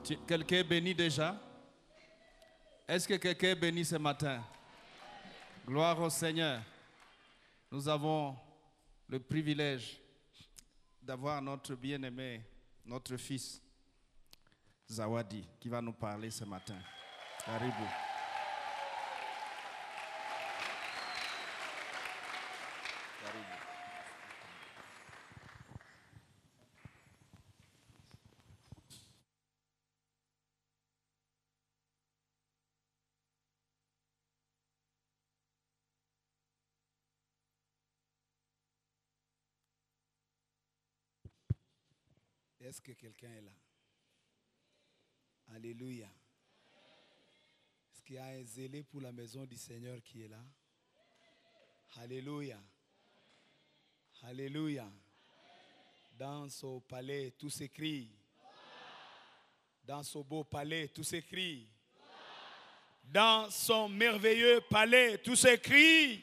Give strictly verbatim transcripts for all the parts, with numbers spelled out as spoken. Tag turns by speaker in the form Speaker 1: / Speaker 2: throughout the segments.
Speaker 1: Tu- Quelqu'un est béni déjà? Est-ce que quelqu'un est béni ce matin? Gloire au Seigneur. Nous avons le privilège d'avoir notre bien-aimé, notre fils, Zawadi, qui va nous parler ce matin. Karibu.
Speaker 2: Est-ce que quelqu'un est là? Alléluia. Est-ce qu'il y a un zélé pour la maison du Seigneur qui est là? Alléluia. Alléluia. Dans son palais, tout s'écrit. Dans son beau palais, tout s'écrit. Dans son merveilleux palais, tout s'écrit.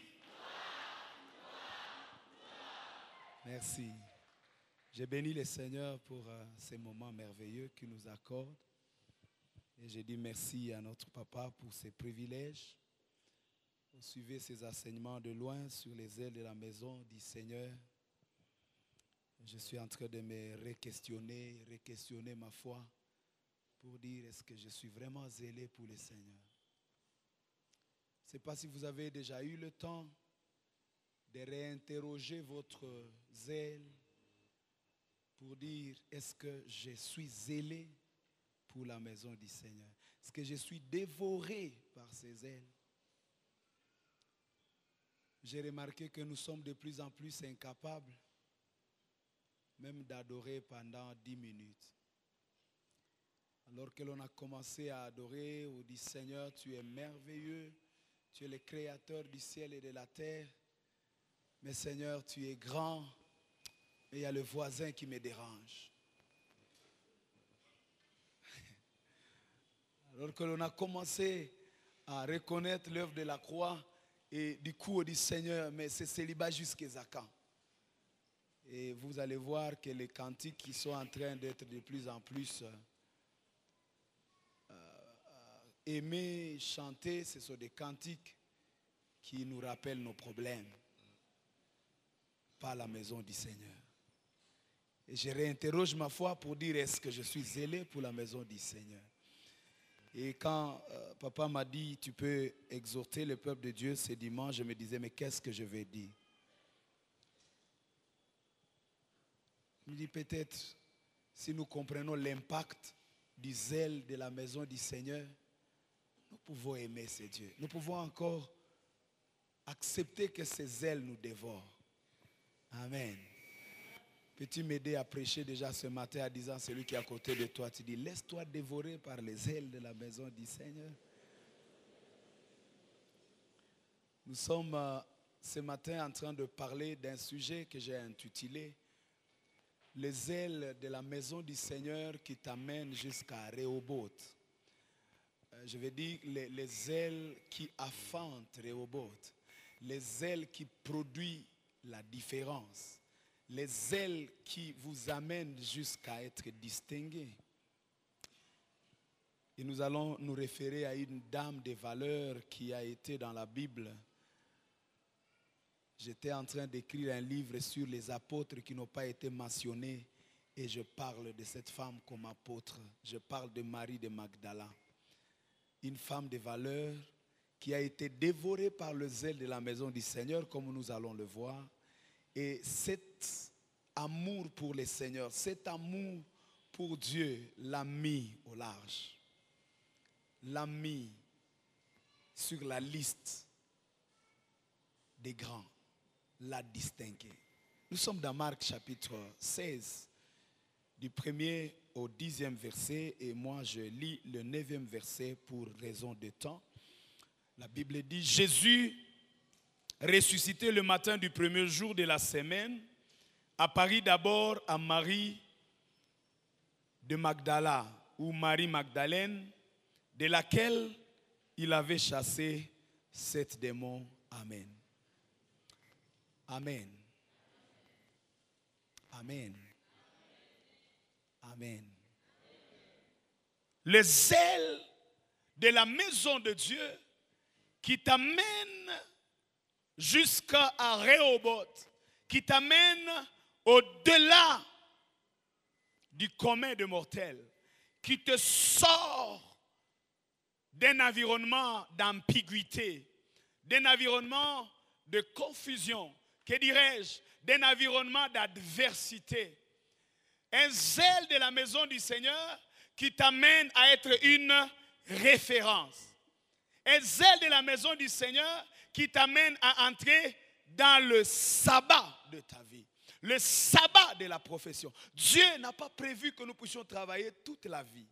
Speaker 2: Merci. J'ai béni le Seigneur pour euh, ces moments merveilleux qu'il nous accorde. Et je dis merci à notre papa pour ses privilèges. Vous suivez ses enseignements de loin sur les ailes de la maison du Seigneur. Je suis en train de me re-questionner, re-questionner ma foi pour dire est-ce que je suis vraiment zélé pour le Seigneur. Je ne sais pas si vous avez déjà eu le temps de réinterroger votre zèle pour dire est-ce que je suis zélé pour la maison du Seigneur? Est-ce que je suis dévoré par ses ailes? J'ai remarqué que nous sommes de plus en plus incapables même d'adorer pendant dix minutes. Alors que l'on a commencé à adorer, on dit Seigneur, tu es merveilleux, tu es le créateur du ciel et de la terre. Mais Seigneur, tu es grand, mais il y a le voisin qui me dérange. Alors que l'on a commencé à reconnaître l'œuvre de la croix, et du coup on dit Seigneur, mais c'est célibat jusqu'à quand? Et vous allez voir que les cantiques qui sont en train d'être de plus en plus euh, euh, aimés, chantés, ce sont des cantiques qui nous rappellent nos problèmes, pas la maison du Seigneur. Et je réinterroge ma foi pour dire est-ce que je suis zélé pour la maison du Seigneur? Et quand euh, papa m'a dit tu peux exhorter le peuple de Dieu ce dimanche, je me disais mais qu'est-ce que je vais dire? Je me dis peut-être si nous comprenons l'impact du zèle de la maison du Seigneur, nous pouvons aimer ce Dieu. Nous pouvons encore accepter que ce zèle nous dévore. Amen. Peux-tu m'aider à prêcher déjà ce matin en disant celui qui est à côté de toi, tu dis laisse-toi dévorer par les ailes de la maison du Seigneur. Nous sommes euh, ce matin en train de parler d'un sujet que j'ai intitulé les ailes de la maison du Seigneur qui t'amènent jusqu'à Rehoboth. Euh, je veux dire les, les ailes qui affantent Rehoboth, les ailes qui produisent la différence. Les ailes qui vous amènent jusqu'à être distingués. Et nous allons nous référer à une dame de valeur qui a été dans la Bible. J'étais en train d'écrire un livre sur les apôtres qui n'ont pas été mentionnés. Et je parle de cette femme comme apôtre. Je parle de Marie de Magdala. Une femme de valeur qui a été dévorée par le zèle de la maison du Seigneur, comme nous allons le voir. Et cet amour pour le Seigneur, cet amour pour Dieu l'a mis au large. L'a mis sur la liste des grands. L'a distingué. Nous sommes dans Marc chapitre seize, du premier au dixième verset. Et moi je lis le neuvième verset pour raison de temps. La Bible dit, Jésus ressuscité le matin du premier jour de la semaine, apparut d'abord à Marie de Magdala, ou Marie Magdalène, de laquelle il avait chassé sept démons. Amen. Amen. Amen. Amen. le zèle de la maison de Dieu qui t'amène jusqu'à Rehoboth, qui t'amène au-delà du commun des mortels, qui te sort d'un environnement d'ambiguïté, d'un environnement de confusion, que dirais-je, d'un environnement d'adversité. Un zèle de la maison du Seigneur qui t'amène à être une référence. Un zèle de la maison du Seigneur qui t'amène à entrer dans le sabbat de ta vie. Le sabbat de la profession. Dieu n'a pas prévu que nous puissions travailler toute la vie.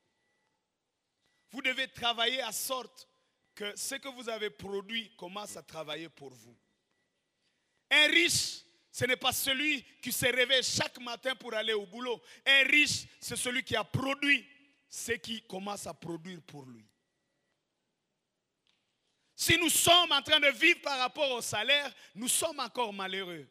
Speaker 2: Vous devez travailler à sorte que ce que vous avez produit commence à travailler pour vous. Un riche, ce n'est pas celui qui se réveille chaque matin pour aller au boulot. Un riche, c'est celui qui a produit ce qui commence à produire pour lui. Si nous sommes en train de vivre par rapport au salaire, nous sommes encore malheureux.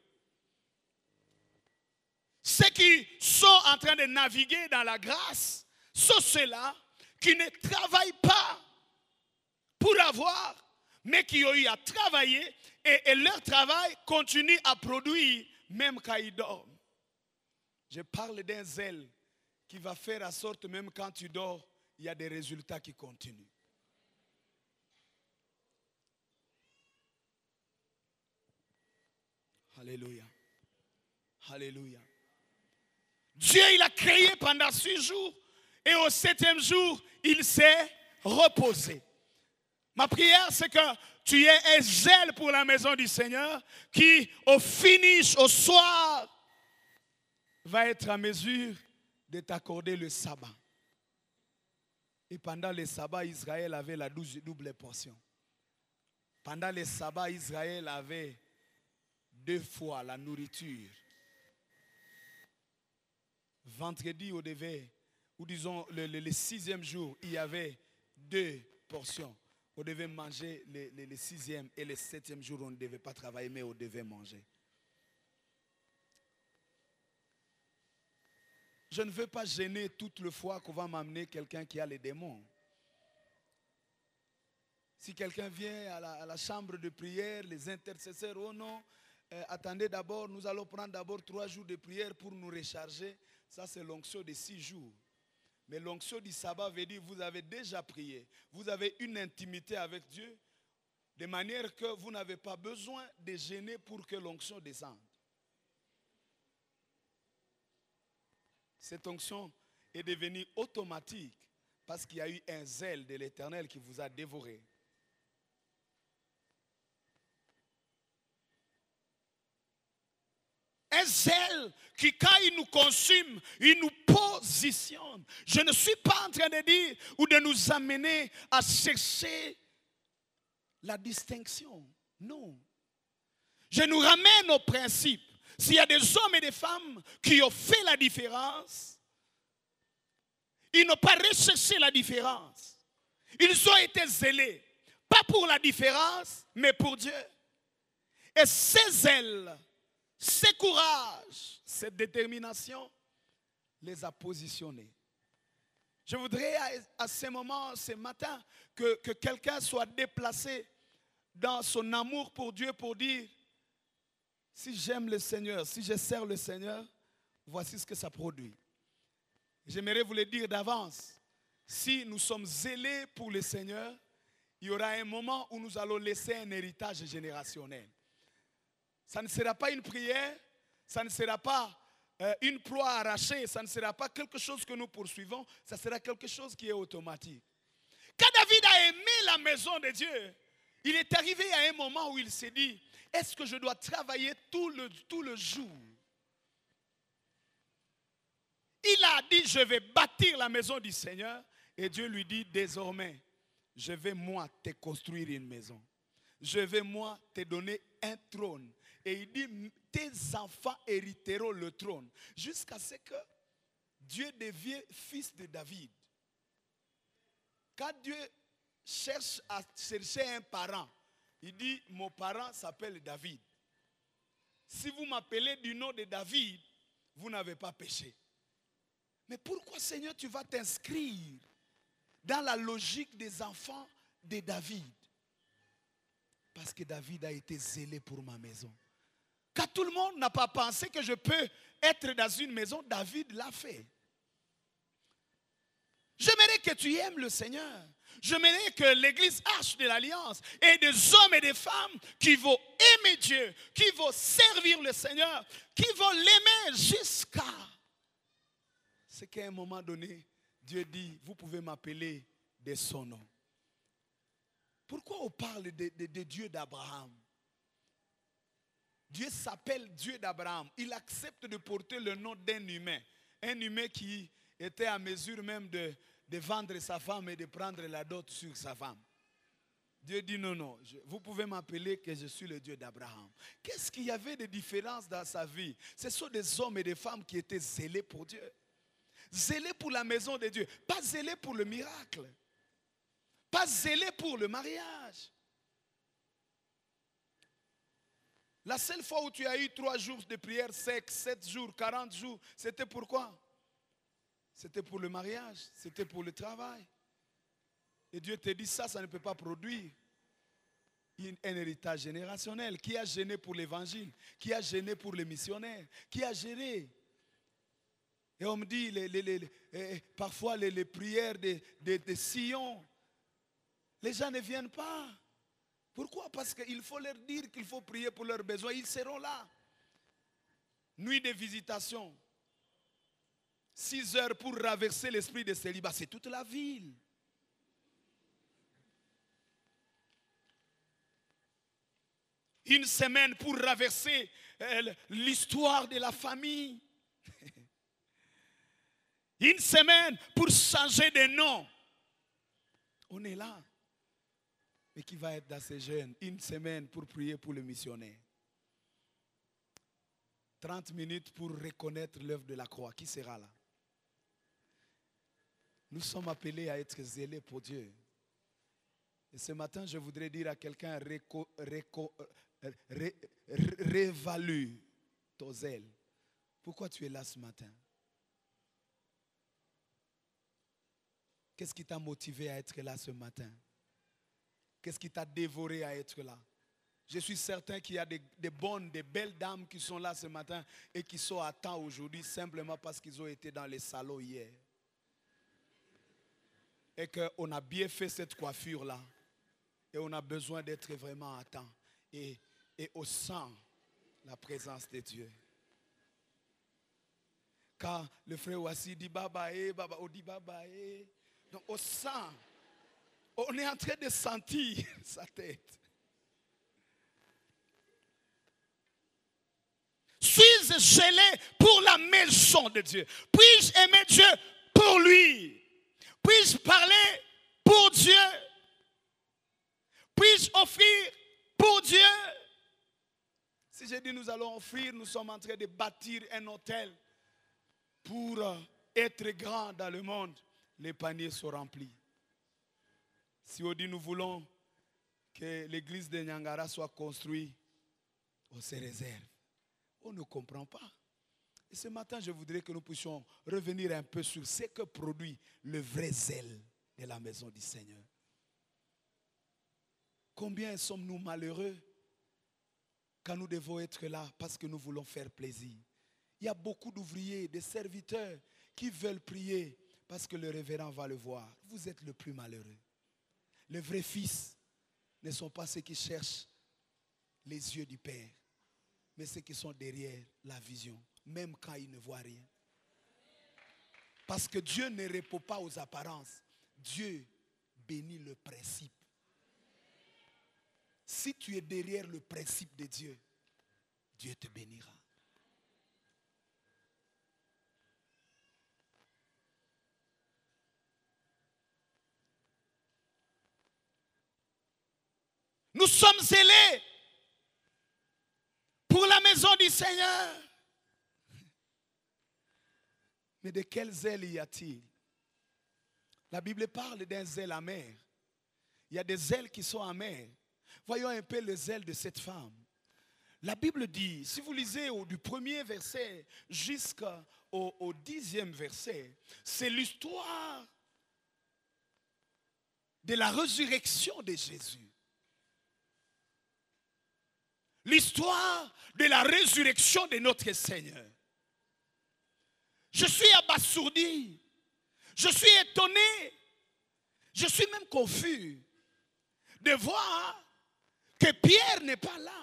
Speaker 2: Ceux qui sont en train de naviguer dans la grâce sont ceux-là qui ne travaillent pas pour avoir, mais qui ont eu à travailler et, et leur travail continue à produire même quand ils dorment. Je parle d'un zèle qui va faire en sorte même quand tu dors, il y a des résultats qui continuent. Alléluia. Alléluia. Dieu, il a créé pendant six jours et au septième jour, il s'est reposé. Ma prière, c'est que tu aies un zèle pour la maison du Seigneur qui, au finish, au soir, va être en mesure de t'accorder le sabbat. Et pendant le sabbat, Israël avait la double portion. Pendant le sabbat, Israël avait deux fois la nourriture. Vendredi, on devait, ou disons le, le, le sixième jour, il y avait deux portions. On devait manger le, le, le sixième et le septième jour, on ne devait pas travailler, mais on devait manger. Je ne veux pas gêner toute le fois qu'on va m'amener quelqu'un qui a les démons. Si quelqu'un vient à la, à la chambre de prière, les intercesseurs, oh non, euh, attendez d'abord, nous allons prendre d'abord trois jours de prière pour nous recharger. Ça, c'est l'onction de six jours. Mais l'onction du sabbat veut dire que vous avez déjà prié. Vous avez une intimité avec Dieu, de manière que vous n'avez pas besoin de gêner pour que l'onction descende. Cette onction est devenue automatique parce qu'il y a eu un zèle de l'Éternel qui vous a dévoré. Un zèle qui, quand il nous consume, il nous positionne. Je ne suis pas en train de dire ou de nous amener à chercher la distinction. Non. Je nous ramène au principe. S'il y a des hommes et des femmes qui ont fait la différence, ils n'ont pas recherché la différence. Ils ont été zélés, pas pour la différence, mais pour Dieu. Et ces zèles, ce courage, cette détermination les a positionnés. Je voudrais à, à ce moment, ce matin, que, que quelqu'un soit déplacé dans son amour pour Dieu pour dire, si j'aime le Seigneur, si je sers le Seigneur, voici ce que ça produit. J'aimerais vous le dire d'avance. Si nous sommes zélés pour le Seigneur, il y aura un moment où nous allons laisser un héritage générationnel. Ça ne sera pas une prière, ça ne sera pas euh, une proie arrachée, ça ne sera pas quelque chose que nous poursuivons, ça sera quelque chose qui est automatique. Quand David a aimé la maison de Dieu, il est arrivé à un moment où il s'est dit, est-ce que je dois travailler tout le, tout le jour? Il a dit, je vais bâtir la maison du Seigneur. Et Dieu lui dit, désormais, je vais moi te construire une maison. Je vais moi te donner un trône. Et il dit, tes enfants hériteront le trône. Jusqu'à ce que Dieu devienne fils de David. Quand Dieu cherche à chercher un parent, il dit, mon parent s'appelle David. Si vous m'appelez du nom de David, vous n'avez pas péché. Mais pourquoi, Seigneur, tu vas t'inscrire dans la logique des enfants de David. Parce que David a été zélé pour ma maison. Quand tout le monde n'a pas pensé que je peux être dans une maison, David l'a fait. J'aimerais que tu aimes le Seigneur. J'aimerais que l'église Arche de l'Alliance ait des hommes et des femmes qui vont aimer Dieu, qui vont servir le Seigneur, qui vont l'aimer jusqu'à ce qu'à un moment donné, Dieu dit, vous pouvez m'appeler de son nom. Pourquoi on parle de, de, de Dieu d'Abraham? Dieu s'appelle Dieu d'Abraham. Il accepte de porter le nom d'un humain. Un humain qui était à mesure même de, de vendre sa femme et de prendre la dot sur sa femme. Dieu dit non, non, je, vous pouvez m'appeler que je suis le Dieu d'Abraham. Qu'est-ce qu'il y avait de différence dans sa vie? Ce sont des hommes et des femmes qui étaient zélés pour Dieu. Zélés pour la maison de Dieu. Pas zélés pour le miracle. Pas zélés pour le mariage. La seule fois où tu as eu trois jours de prière sec, sept jours, quarante jours, c'était pourquoi? C'était pour le mariage, c'était pour le travail. Et Dieu te dit ça, ça ne peut pas produire un héritage générationnel. Qui a gêné pour l'évangile? Qui a gêné pour les missionnaires? Qui a gêné? Et on me dit, les, les, les, les, parfois les, les prières de, de, de Sion, les gens ne viennent pas. Pourquoi? Parce qu'il faut leur dire qu'il faut prier pour leurs besoins. Ils seront là. Nuit de visitation. Six heures pour raverser l'esprit de célibat. C'est toute la ville. Une semaine pour raverser euh, l'histoire de la famille. Une semaine pour changer de nom. On est là. Mais qui va être dans ces jeunes? Une semaine pour prier pour le missionnaire. trente minutes pour reconnaître l'œuvre de la croix. Qui sera là? Nous sommes appelés à être zélés pour Dieu. Et ce matin, je voudrais dire à quelqu'un, réco, réco, ré, ré, réévalue ton zèle. Pourquoi tu es là ce matin? Qu'est-ce qui t'a motivé à être là ce matin? Qu'est-ce qui t'a dévoré à être là? Je suis certain qu'il y a des, des bonnes, des belles dames qui sont là ce matin et qui sont à temps aujourd'hui simplement parce qu'ils ont été dans les salons hier. Et qu'on a bien fait cette coiffure-là. Et on a besoin d'être vraiment à temps. Et, et on sent la présence de Dieu. Quand le frère Wassi dit Baba, eh, Baba, on dit Baba, eh. Donc on sent. On est en train de sentir sa tête. Suis-je gelé pour la maison de Dieu? Puis-je aimer Dieu pour lui? Puis-je parler pour Dieu? Puis-je offrir pour Dieu? Si je dis nous allons offrir, nous sommes en train de bâtir un hôtel pour être grand dans le monde. Les paniers sont remplis. Si on dit nous voulons que l'église de Nyangara soit construite, on se réserve. On ne comprend pas. Et ce matin, je voudrais que nous puissions revenir un peu sur ce que produit le vrai zèle de la maison du Seigneur. Combien sommes-nous malheureux quand nous devons être là parce que nous voulons faire plaisir? Il y a beaucoup d'ouvriers, de serviteurs qui veulent prier parce que le révérend va le voir. Vous êtes le plus malheureux. Les vrais fils ne sont pas ceux qui cherchent les yeux du Père, mais ceux qui sont derrière la vision, même quand ils ne voient rien. Parce que Dieu ne répond pas aux apparences. Dieu bénit le principe. Si tu es derrière le principe de Dieu, Dieu te bénira. Nous sommes zélés pour la maison du Seigneur. Mais de quel zèle y a-t-il? La Bible parle d'un zèle amer. Il y a des zèles qui sont amers. Voyons un peu le zèle de cette femme. La Bible dit, si vous lisez au, du premier verset jusqu'au au dixième verset, c'est l'histoire de la résurrection de Jésus. L'histoire de la résurrection de notre Seigneur. Je suis abasourdi. Je suis étonné. Je suis même confus de voir que Pierre n'est pas là.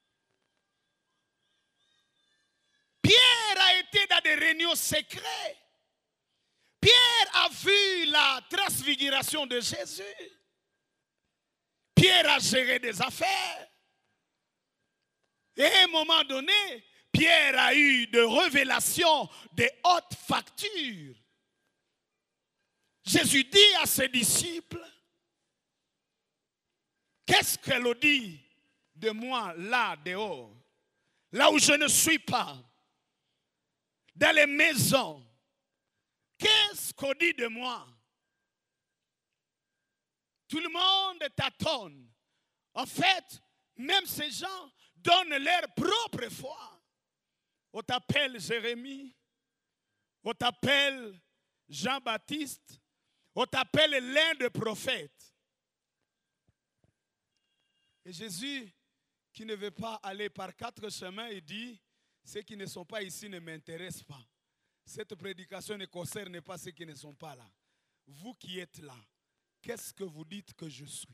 Speaker 2: Pierre a été dans des réunions secrètes. Pierre a vu la transfiguration de Jésus. Pierre a géré des affaires. Et à un moment donné, Pierre a eu des révélations de haute facture. Jésus dit à ses disciples, qu'est-ce qu'elle dit de moi là dehors, là où je ne suis pas, dans les maisons? Qu'est-ce qu'on dit de moi? Tout le monde tâtonne. En fait, même ces gens donnent leur propre foi. On t'appelle Jérémie, on t'appelle Jean-Baptiste, on t'appelle l'un des prophètes. Et Jésus, qui ne veut pas aller par quatre chemins, il dit, ceux qui ne sont pas ici ne m'intéressent pas. Cette prédication ne concerne pas ceux qui ne sont pas là. Vous qui êtes là, qu'est-ce que vous dites que je suis?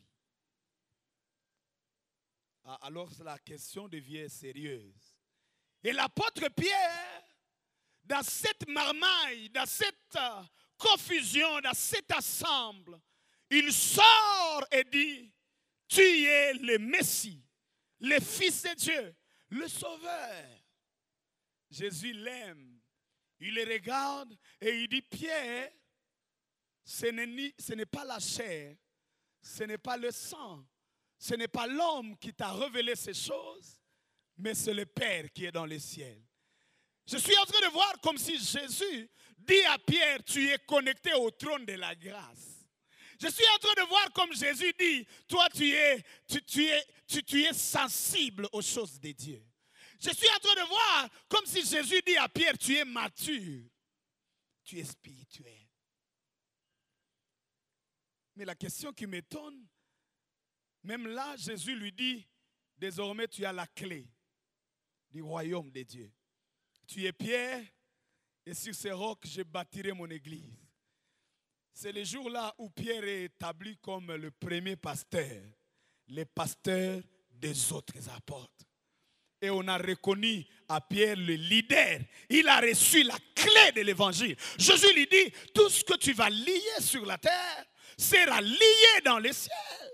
Speaker 2: Ah, alors la question devient sérieuse. Et l'apôtre Pierre, dans cette marmaille, dans cette uh, confusion, dans cet ensemble, il sort et dit, tu es le Messie, le Fils de Dieu, le Sauveur. Jésus l'aime. Il le regarde et il dit, Pierre, ce n'est, ce n'est pas la chair, ce n'est pas le sang, ce n'est pas l'homme qui t'a révélé ces choses, mais c'est le Père qui est dans les ciels. Je suis en train de voir comme si Jésus dit à Pierre, tu es connecté au trône de la grâce. Je suis en train de voir comme Jésus dit, toi tu es, tu, tu es, tu, tu es sensible aux choses de Dieu. Je suis en train de voir comme si Jésus dit à Pierre, tu es mature, tu es spirituel. Mais la question qui m'étonne, même là, Jésus lui dit, désormais tu as la clé du royaume de Dieu. Tu es Pierre, et sur ces rocs, je bâtirai mon église. C'est le jour-là où Pierre est établi comme le premier pasteur, le pasteur des autres apôtres. Et on a reconnu à Pierre le leader. Il a reçu la clé de l'évangile. Jésus lui dit, tout ce que tu vas lier sur la terre sera lié dans les ciels.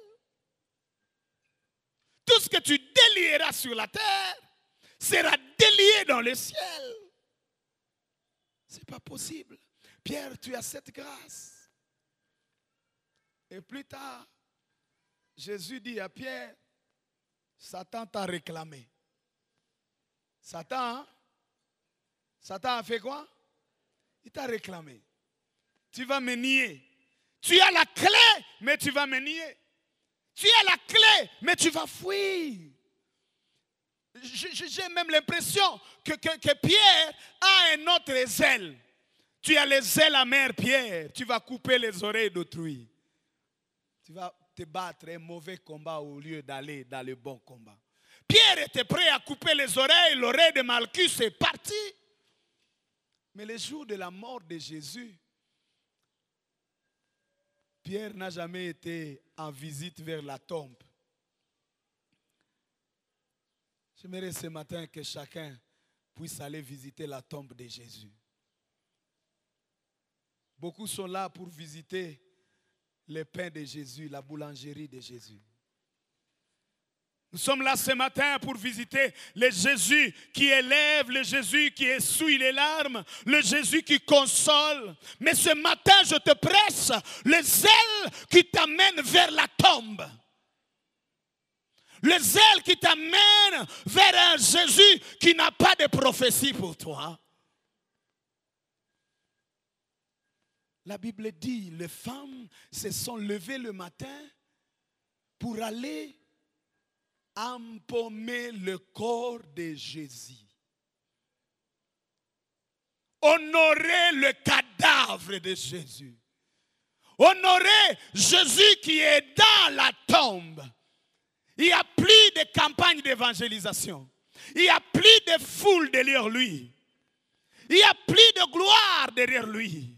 Speaker 2: Tout ce que tu délieras sur la terre sera délié dans les ciels. Ce n'est pas possible. Pierre, tu as cette grâce. Et plus tard, Jésus dit à Pierre, Satan t'a réclamé. Satan, Satan a fait quoi? Il t'a réclamé. Tu vas me nier. Tu as la clé, mais tu vas me nier. Tu as la clé, mais tu vas fuir. J'ai même l'impression que, que, que Pierre a un autre zèle. Tu as les ailes amères, Pierre. Tu vas couper les oreilles d'autrui. Tu vas te battre un mauvais combat au lieu d'aller dans le bon combat. Pierre était prêt à couper les oreilles. L'oreille de Malchus est partie. Mais le jour de la mort de Jésus, Pierre n'a jamais été en visite vers la tombe. J'aimerais ce matin que chacun puisse aller visiter la tombe de Jésus. Beaucoup sont là pour visiter le pain de Jésus, la boulangerie de Jésus. Nous sommes là ce matin pour visiter le Jésus qui élève, le Jésus qui essuie les larmes, le Jésus qui console. Mais ce matin, je te presse le zèle qui t'amène vers la tombe. Le zèle qui t'amène vers un Jésus qui n'a pas de prophétie pour toi. La Bible dit, les femmes se sont levées le matin pour aller empaumer le corps de Jésus. Honorer le cadavre de Jésus. honorer Jésus qui est dans la tombe. Il n'y a plus de campagne d'évangélisation. Il n'y a plus de foule derrière lui. Il n'y a plus de gloire derrière lui.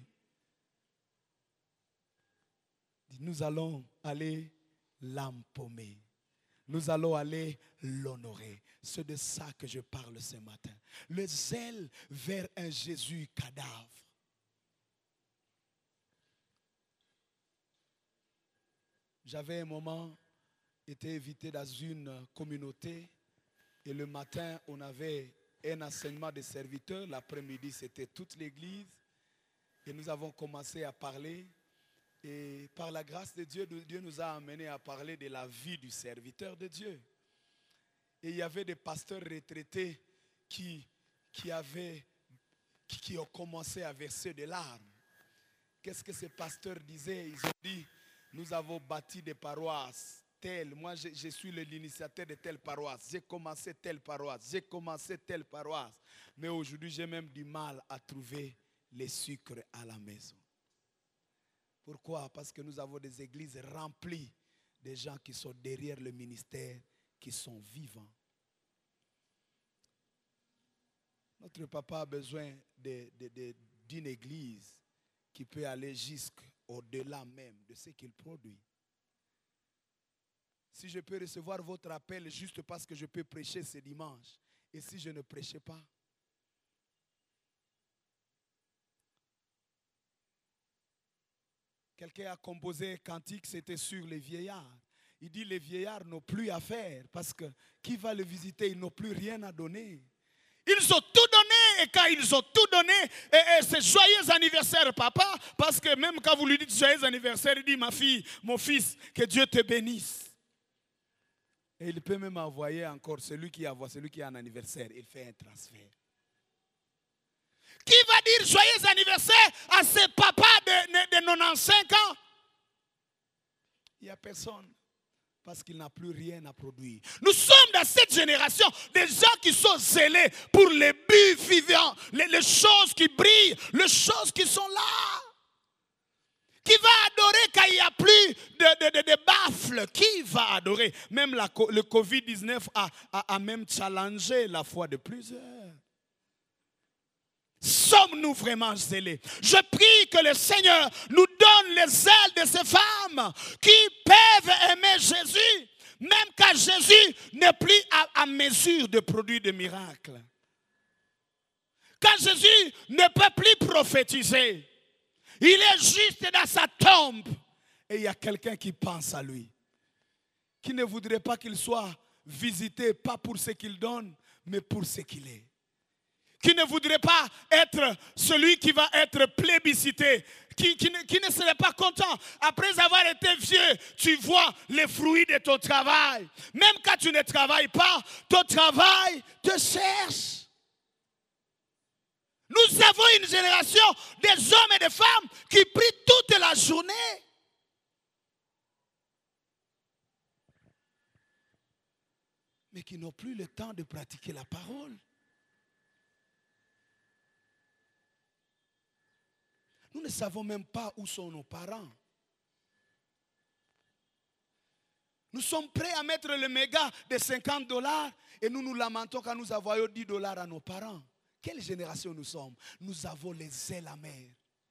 Speaker 2: Nous allons aller l'empaumer. Nous allons aller l'honorer. C'est de ça que je parle ce matin. Le zèle vers un Jésus cadavre. J'avais un moment été invité dans une communauté et le matin on avait un enseignement des serviteurs. L'après-midi c'était toute l'église et nous avons commencé à parler. Et par la grâce de Dieu, Dieu nous a amenés à parler de la vie du serviteur de Dieu. Et il y avait des pasteurs retraités qui, qui, avaient, qui, qui ont commencé à verser des larmes. Qu'est-ce que ces pasteurs disaient? Ils ont dit, nous avons bâti des paroisses telles. Moi, je, je suis l'initiateur de telle paroisse. J'ai commencé telle paroisse. J'ai commencé telle paroisse. Mais aujourd'hui, j'ai même du mal à trouver les sucres à la maison. Pourquoi? Parce que nous avons des églises remplies de gens qui sont derrière le ministère, qui sont vivants. Notre papa a besoin de, de, de, d'une église qui peut aller jusqu'au-delà même de ce qu'il produit. Si je peux recevoir votre appel juste parce que je peux prêcher ce dimanche, et si je ne prêchais pas, quelqu'un a composé un cantique, c'était sur les vieillards. Il dit les vieillards n'ont plus à faire parce que qui va le visiter, ils n'ont plus rien à donner. Ils ont tout donné et quand ils ont tout donné, et, et c'est joyeux anniversaire papa, parce que même quand vous lui dites joyeux anniversaire, il dit ma fille, mon fils, que Dieu te bénisse. Et il peut même envoyer encore celui qui envoie, celui qui a un anniversaire, il fait un transfert. Qui va dire joyeux anniversaire à ses papas de, de, de quatre-vingt-quinze ans? Il n'y a personne. Parce qu'il n'a plus rien à produire. Nous sommes dans cette génération des gens qui sont zélés pour les buts vivants, les, les choses qui brillent, les choses qui sont là. Qui va adorer quand il n'y a plus de, de, de, de baffles? Qui va adorer? Même la, le covid dix-neuf a, a, a même challengé la foi de plusieurs. Sommes-nous vraiment zélés? Je prie que le Seigneur nous donne les ailes de ces femmes qui peuvent aimer Jésus, même quand Jésus n'est plus à, à mesure de produire des miracles. Quand Jésus ne peut plus prophétiser, il est juste dans sa tombe et il y a quelqu'un qui pense à lui, qui ne voudrait pas qu'il soit visité, pas pour ce qu'il donne, mais pour ce qu'il est. Qui ne voudrait pas être celui qui va être plébiscité, qui, qui, ne, qui ne serait pas content. Après avoir été vieux, tu vois les fruits de ton travail. Même quand tu ne travailles pas, ton travail te cherche. Nous avons une génération des hommes et des femmes qui prient toute la journée. Mais qui n'ont plus le temps de pratiquer la parole. Nous ne savons même pas où sont nos parents. Nous sommes prêts à mettre le méga de cinquante dollars et nous nous lamentons quand nous envoyons dix dollars à nos parents. Quelle génération nous sommes? Nous avons les ailes amères.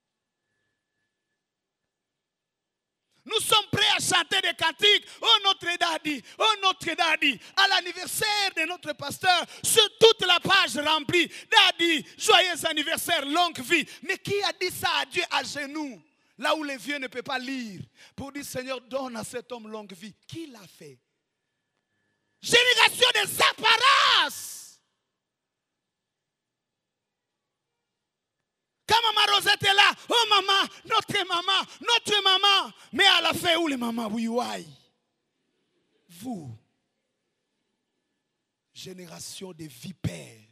Speaker 2: Nous sommes prêts à chanter des cantiques. Oh notre daddy, oh notre daddy. À l'anniversaire de notre pasteur, sur toute la page remplie. Daddy, joyeux anniversaire, longue vie. Mais qui a dit ça à Dieu à genoux? Là où les vieux ne peuvent pas lire. Pour dire Seigneur, donne à cet homme longue vie. Qui l'a fait? Génération des apparences. Quand maman Rosette est là, oh maman, notre maman, notre maman. Mais à la fin, où les mamans, oui, oui. Vous, génération de vipères.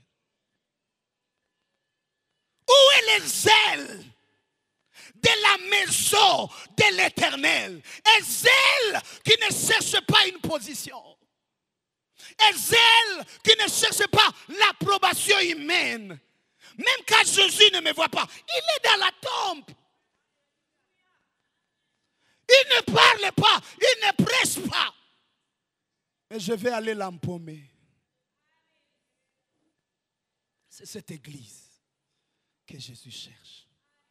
Speaker 2: Où est les ailes de la maison de l'Éternel? Les ailes qui ne cherchent pas une position. Les ailes qui ne cherchent pas l'approbation humaine. Même quand Jésus ne me voit pas, il est dans la tombe. Il ne parle pas, il ne prêche pas. Mais je vais aller l'empaumer. C'est cette église que Jésus cherche.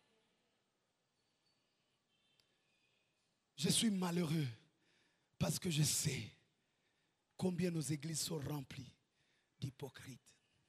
Speaker 2: Je suis malheureux parce que je sais combien nos églises sont remplies d'hypocrites.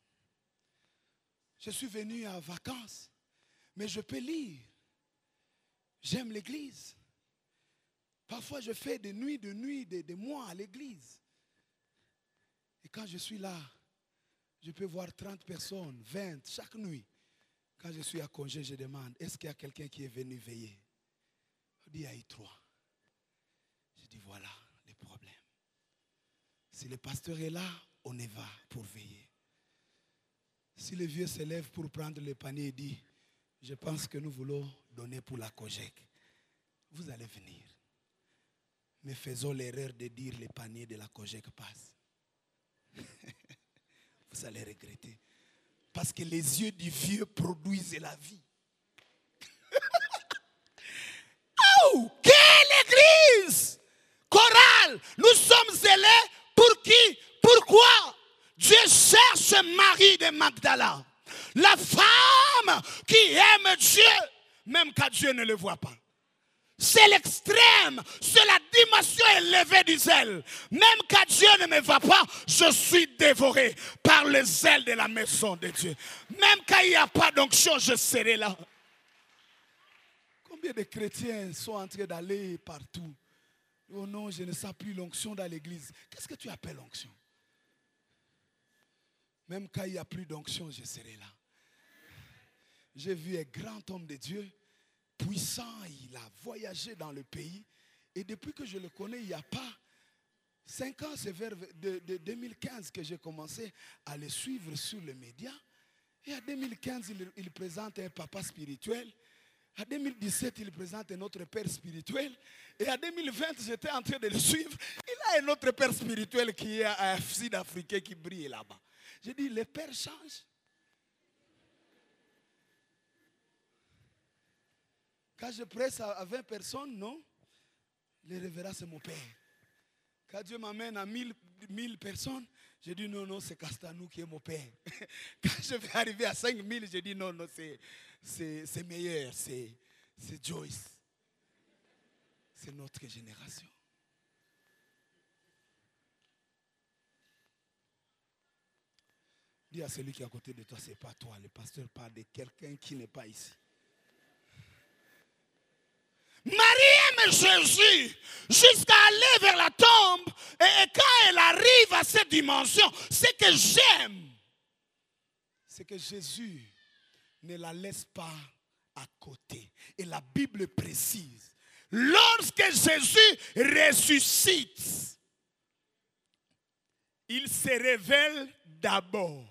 Speaker 2: Je suis venu en vacances, mais je peux lire. J'aime l'église. Parfois, je fais des nuits, de nuits, des, des mois à l'église. Et quand je suis là, je peux voir trente personnes, vingt, chaque nuit. Quand je suis à congé, je demande, est-ce qu'il y a quelqu'un qui est venu veiller? On dit, il y a eu trois. Je dis, voilà les problèmes. Si le pasteur est là, on y va pour veiller. Si le vieux se lève pour prendre le panier et dit, je pense que nous voulons donner pour la Cogec, vous allez venir. Mais faisons l'erreur de dire le panier de la Cogec passe. Vous allez regretter. Parce que les yeux du vieux produisent la vie. Oh, quelle église! Chorale, nous sommes zélés pour qui? Pourquoi? Dieu cherche Marie de Magdala. La femme qui aime Dieu, même quand Dieu ne le voit pas. C'est l'extrême, c'est la dimension élevée du zèle. Même quand Dieu ne me voit pas, je suis dévoré par le zèle de la maison de Dieu. Même quand il n'y a pas d'onction, je serai là. Combien de chrétiens sont en train d'aller partout? Oh non, je ne sens plus l'onction dans l'église. Qu'est-ce que tu appelles l'onction? Même quand il n'y a plus d'onction, je serai là. J'ai vu un grand homme de Dieu, puissant, il a voyagé dans le pays. Et depuis que je le connais, il n'y a pas cinq ans, c'est vers de, de deux mille quinze que j'ai commencé à le suivre sur les médias. Et en deux mille quinze, il, il présente un papa spirituel. En deux mille dix-sept, il présente un autre père spirituel. Et en deux mille vingt, j'étais en train de le suivre. Il a un autre père spirituel qui est un Sud-Africain qui brille là-bas. J'ai dit, les pères changent. Quand je presse à vingt personnes, non, le révérend, c'est mon père. Quand Dieu m'amène à mille, mille personnes, je dis non, non, c'est Castanou qui est mon père. Quand je vais arriver à cinq mille, je dis non, non, c'est, c'est, c'est meilleur, c'est, c'est Joyce. C'est notre génération. Dis à celui qui est à côté de toi, ce n'est pas toi. Le pasteur parle de quelqu'un qui n'est pas ici. Marie aime Jésus jusqu'à aller vers la tombe. Et, et quand elle arrive à cette dimension, ce que j'aime, c'est que Jésus ne la laisse pas à côté. Et la Bible précise, lorsque Jésus ressuscite, il se révèle d'abord.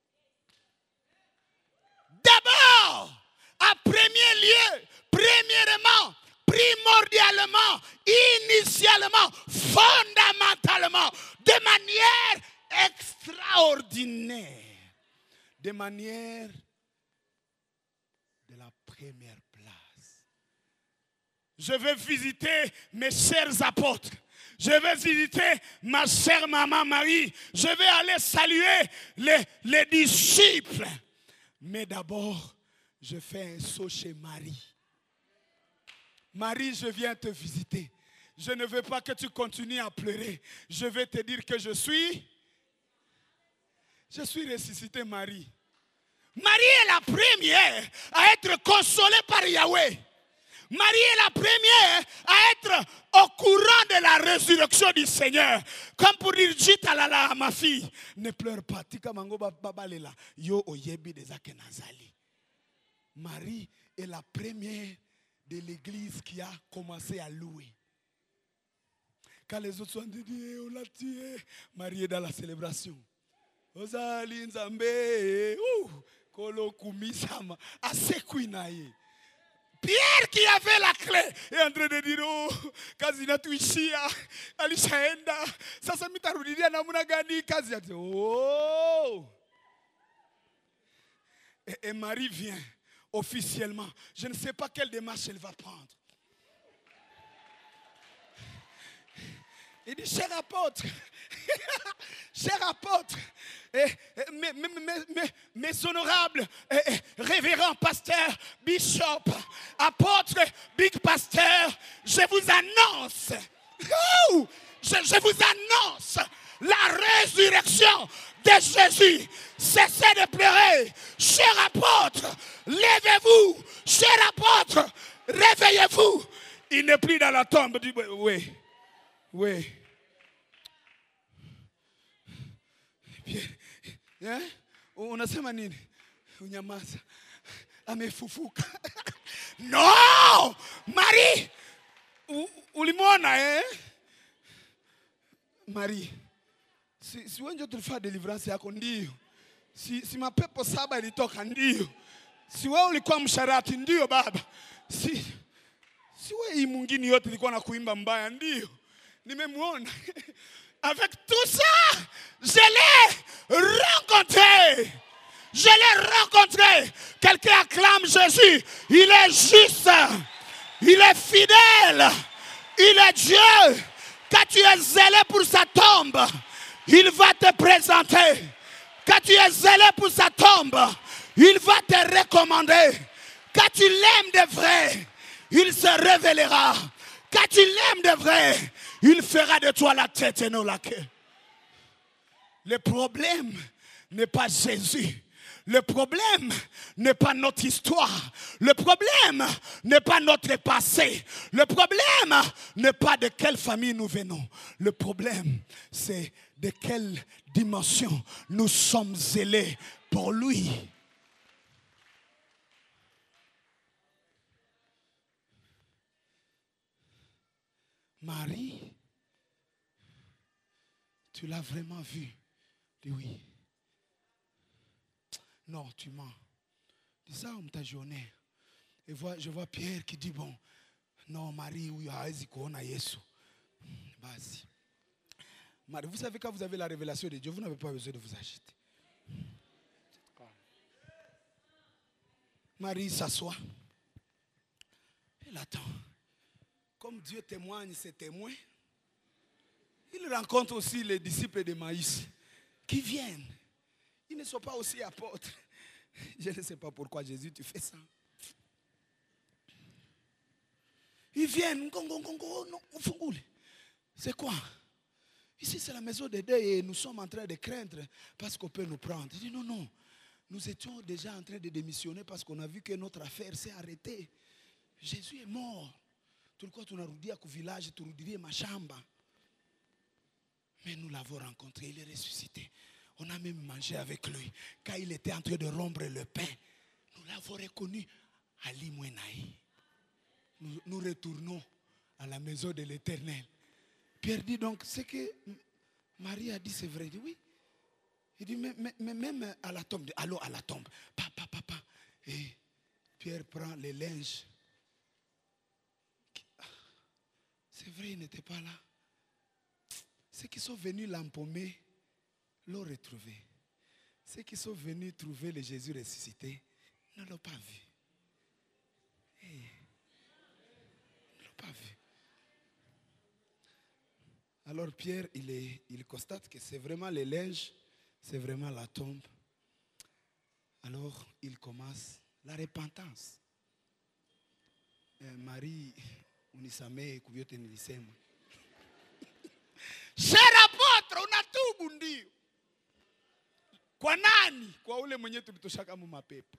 Speaker 2: D'abord, à premier lieu, premièrement, primordialement, initialement, fondamentalement, de manière extraordinaire, de manière de la première place. Je vais visiter mes chers apôtres. Je vais visiter ma chère maman Marie. Je vais aller saluer les, les disciples. Mais d'abord, je fais un saut chez Marie. Marie, je viens te visiter. Je ne veux pas que tu continues à pleurer. Je vais te dire que je suis... Je suis ressuscité, Marie. Marie est la première à être consolée par Yahweh. Marie est la première à être au courant de la résurrection du Seigneur. Comme pour dire, dites à la ma fille, ne pleure pas. Yo oyebi des akenazali. Marie est la première de l'église qui a commencé à louer. Quand les autres sont dit, on l'a tué, Marie est dans la célébration. Ozali nzambe, kolo kumisama, asekuinaye. Pierre qui avait la clé est en train de dire, oh, Kazina tuishia, alishaenda, sasa mitarudilia namna gani kazi yake. Oh! Et, et Marie vient officiellement. Je ne sais pas quelle démarche elle va prendre. Il dit, cher apôtre, cher apôtre, et, et, mes, mes, mes, mes honorables et, et, révérends pasteurs, bishop, apôtre, big pasteur, je vous annonce, oh, je, je vous annonce la résurrection de Jésus. Cessez de pleurer, cher apôtre, levez-vous, cher apôtre, réveillez-vous. Il n'est plus dans la tombe. Il dit, oui. Oui. Hein? Unasema nini? Unyamaza. Amefufuka. No! Marie! Ulimwona eh? Marie. Si, si wewe ndio tulifanya deliverance yako ndio. Si, si mapepo saba ilitoka ndio. Si wewe ulikuwa msharati ndio baba. Si si wewe mwingine yote ilikuwa na kuimba mbaya ndio. Nimemwona. Avec tout ça, je l'ai rencontré. Je l'ai rencontré. Quelqu'un acclame Jésus. Il est juste. Il est fidèle. Il est Dieu. Quand tu es zélé pour sa tombe, il va te présenter. Quand tu es zélé pour sa tombe, il va te recommander. Quand tu l'aimes de vrai, il se révélera. Quand tu l'aimes de vrai, il fera de toi la tête et non la queue. Le problème n'est pas Jésus. Le problème n'est pas notre histoire. Le problème n'est pas notre passé. Le problème n'est pas de quelle famille nous venons. Le problème, c'est de quelle dimension nous sommes zélés pour lui. Marie, tu l'as vraiment vu? Dis oui. Non, tu mens. Dis ça on ta journée. Et vois, je vois Pierre qui dit bon, non Marie, oui, hawezi kuona Yesu. Basi. Marie, vous savez quand vous avez la révélation de Dieu, vous n'avez pas besoin de vous agiter. Marie s'assoit. Elle attend. Comme Dieu témoigne ses témoins, il rencontre aussi les disciples de Maïs qui viennent. Ils ne sont pas aussi apôtres. Je ne sais pas pourquoi Jésus tu fais ça. Ils viennent. C'est quoi? Ici c'est la maison de deuil et nous sommes en train de craindre parce qu'on peut nous prendre. Il dit non, non. Nous étions déjà en train de démissionner parce qu'on a vu que notre affaire s'est arrêtée. Jésus est mort. Tulikuwa tunarudia ku village turudie mashamba. Mais nous l'avons rencontré, il est ressuscité. On a même mangé avec lui. Quand il était en train de rompre le pain, nous l'avons reconnu. Ali Mwenaï. Nous, nous retournons à la maison de l'Éternel. Pierre dit donc, ce que Marie a dit, c'est vrai. Il dit oui. Il dit, mais, mais, mais même à la tombe, allons à la tombe. Papa, papa. Et Pierre prend les linges. C'est vrai, il n'était pas là. Ceux qui sont venus l'empaumer l'ont retrouvé. Ceux qui sont venus trouver le Jésus ressuscité ne l'ont pas vu. Hey, ne l'ont pas vu. Alors Pierre, il, est, il constate que c'est vraiment les linges, c'est vraiment la tombe. Alors il commence la repentance. Euh, Marie... Unisamehe kuvyote nilisema. Cher apôtre, unatubu ndio. Kwa nani? Kwa ule mwenye tulitoshaka mu mapepo.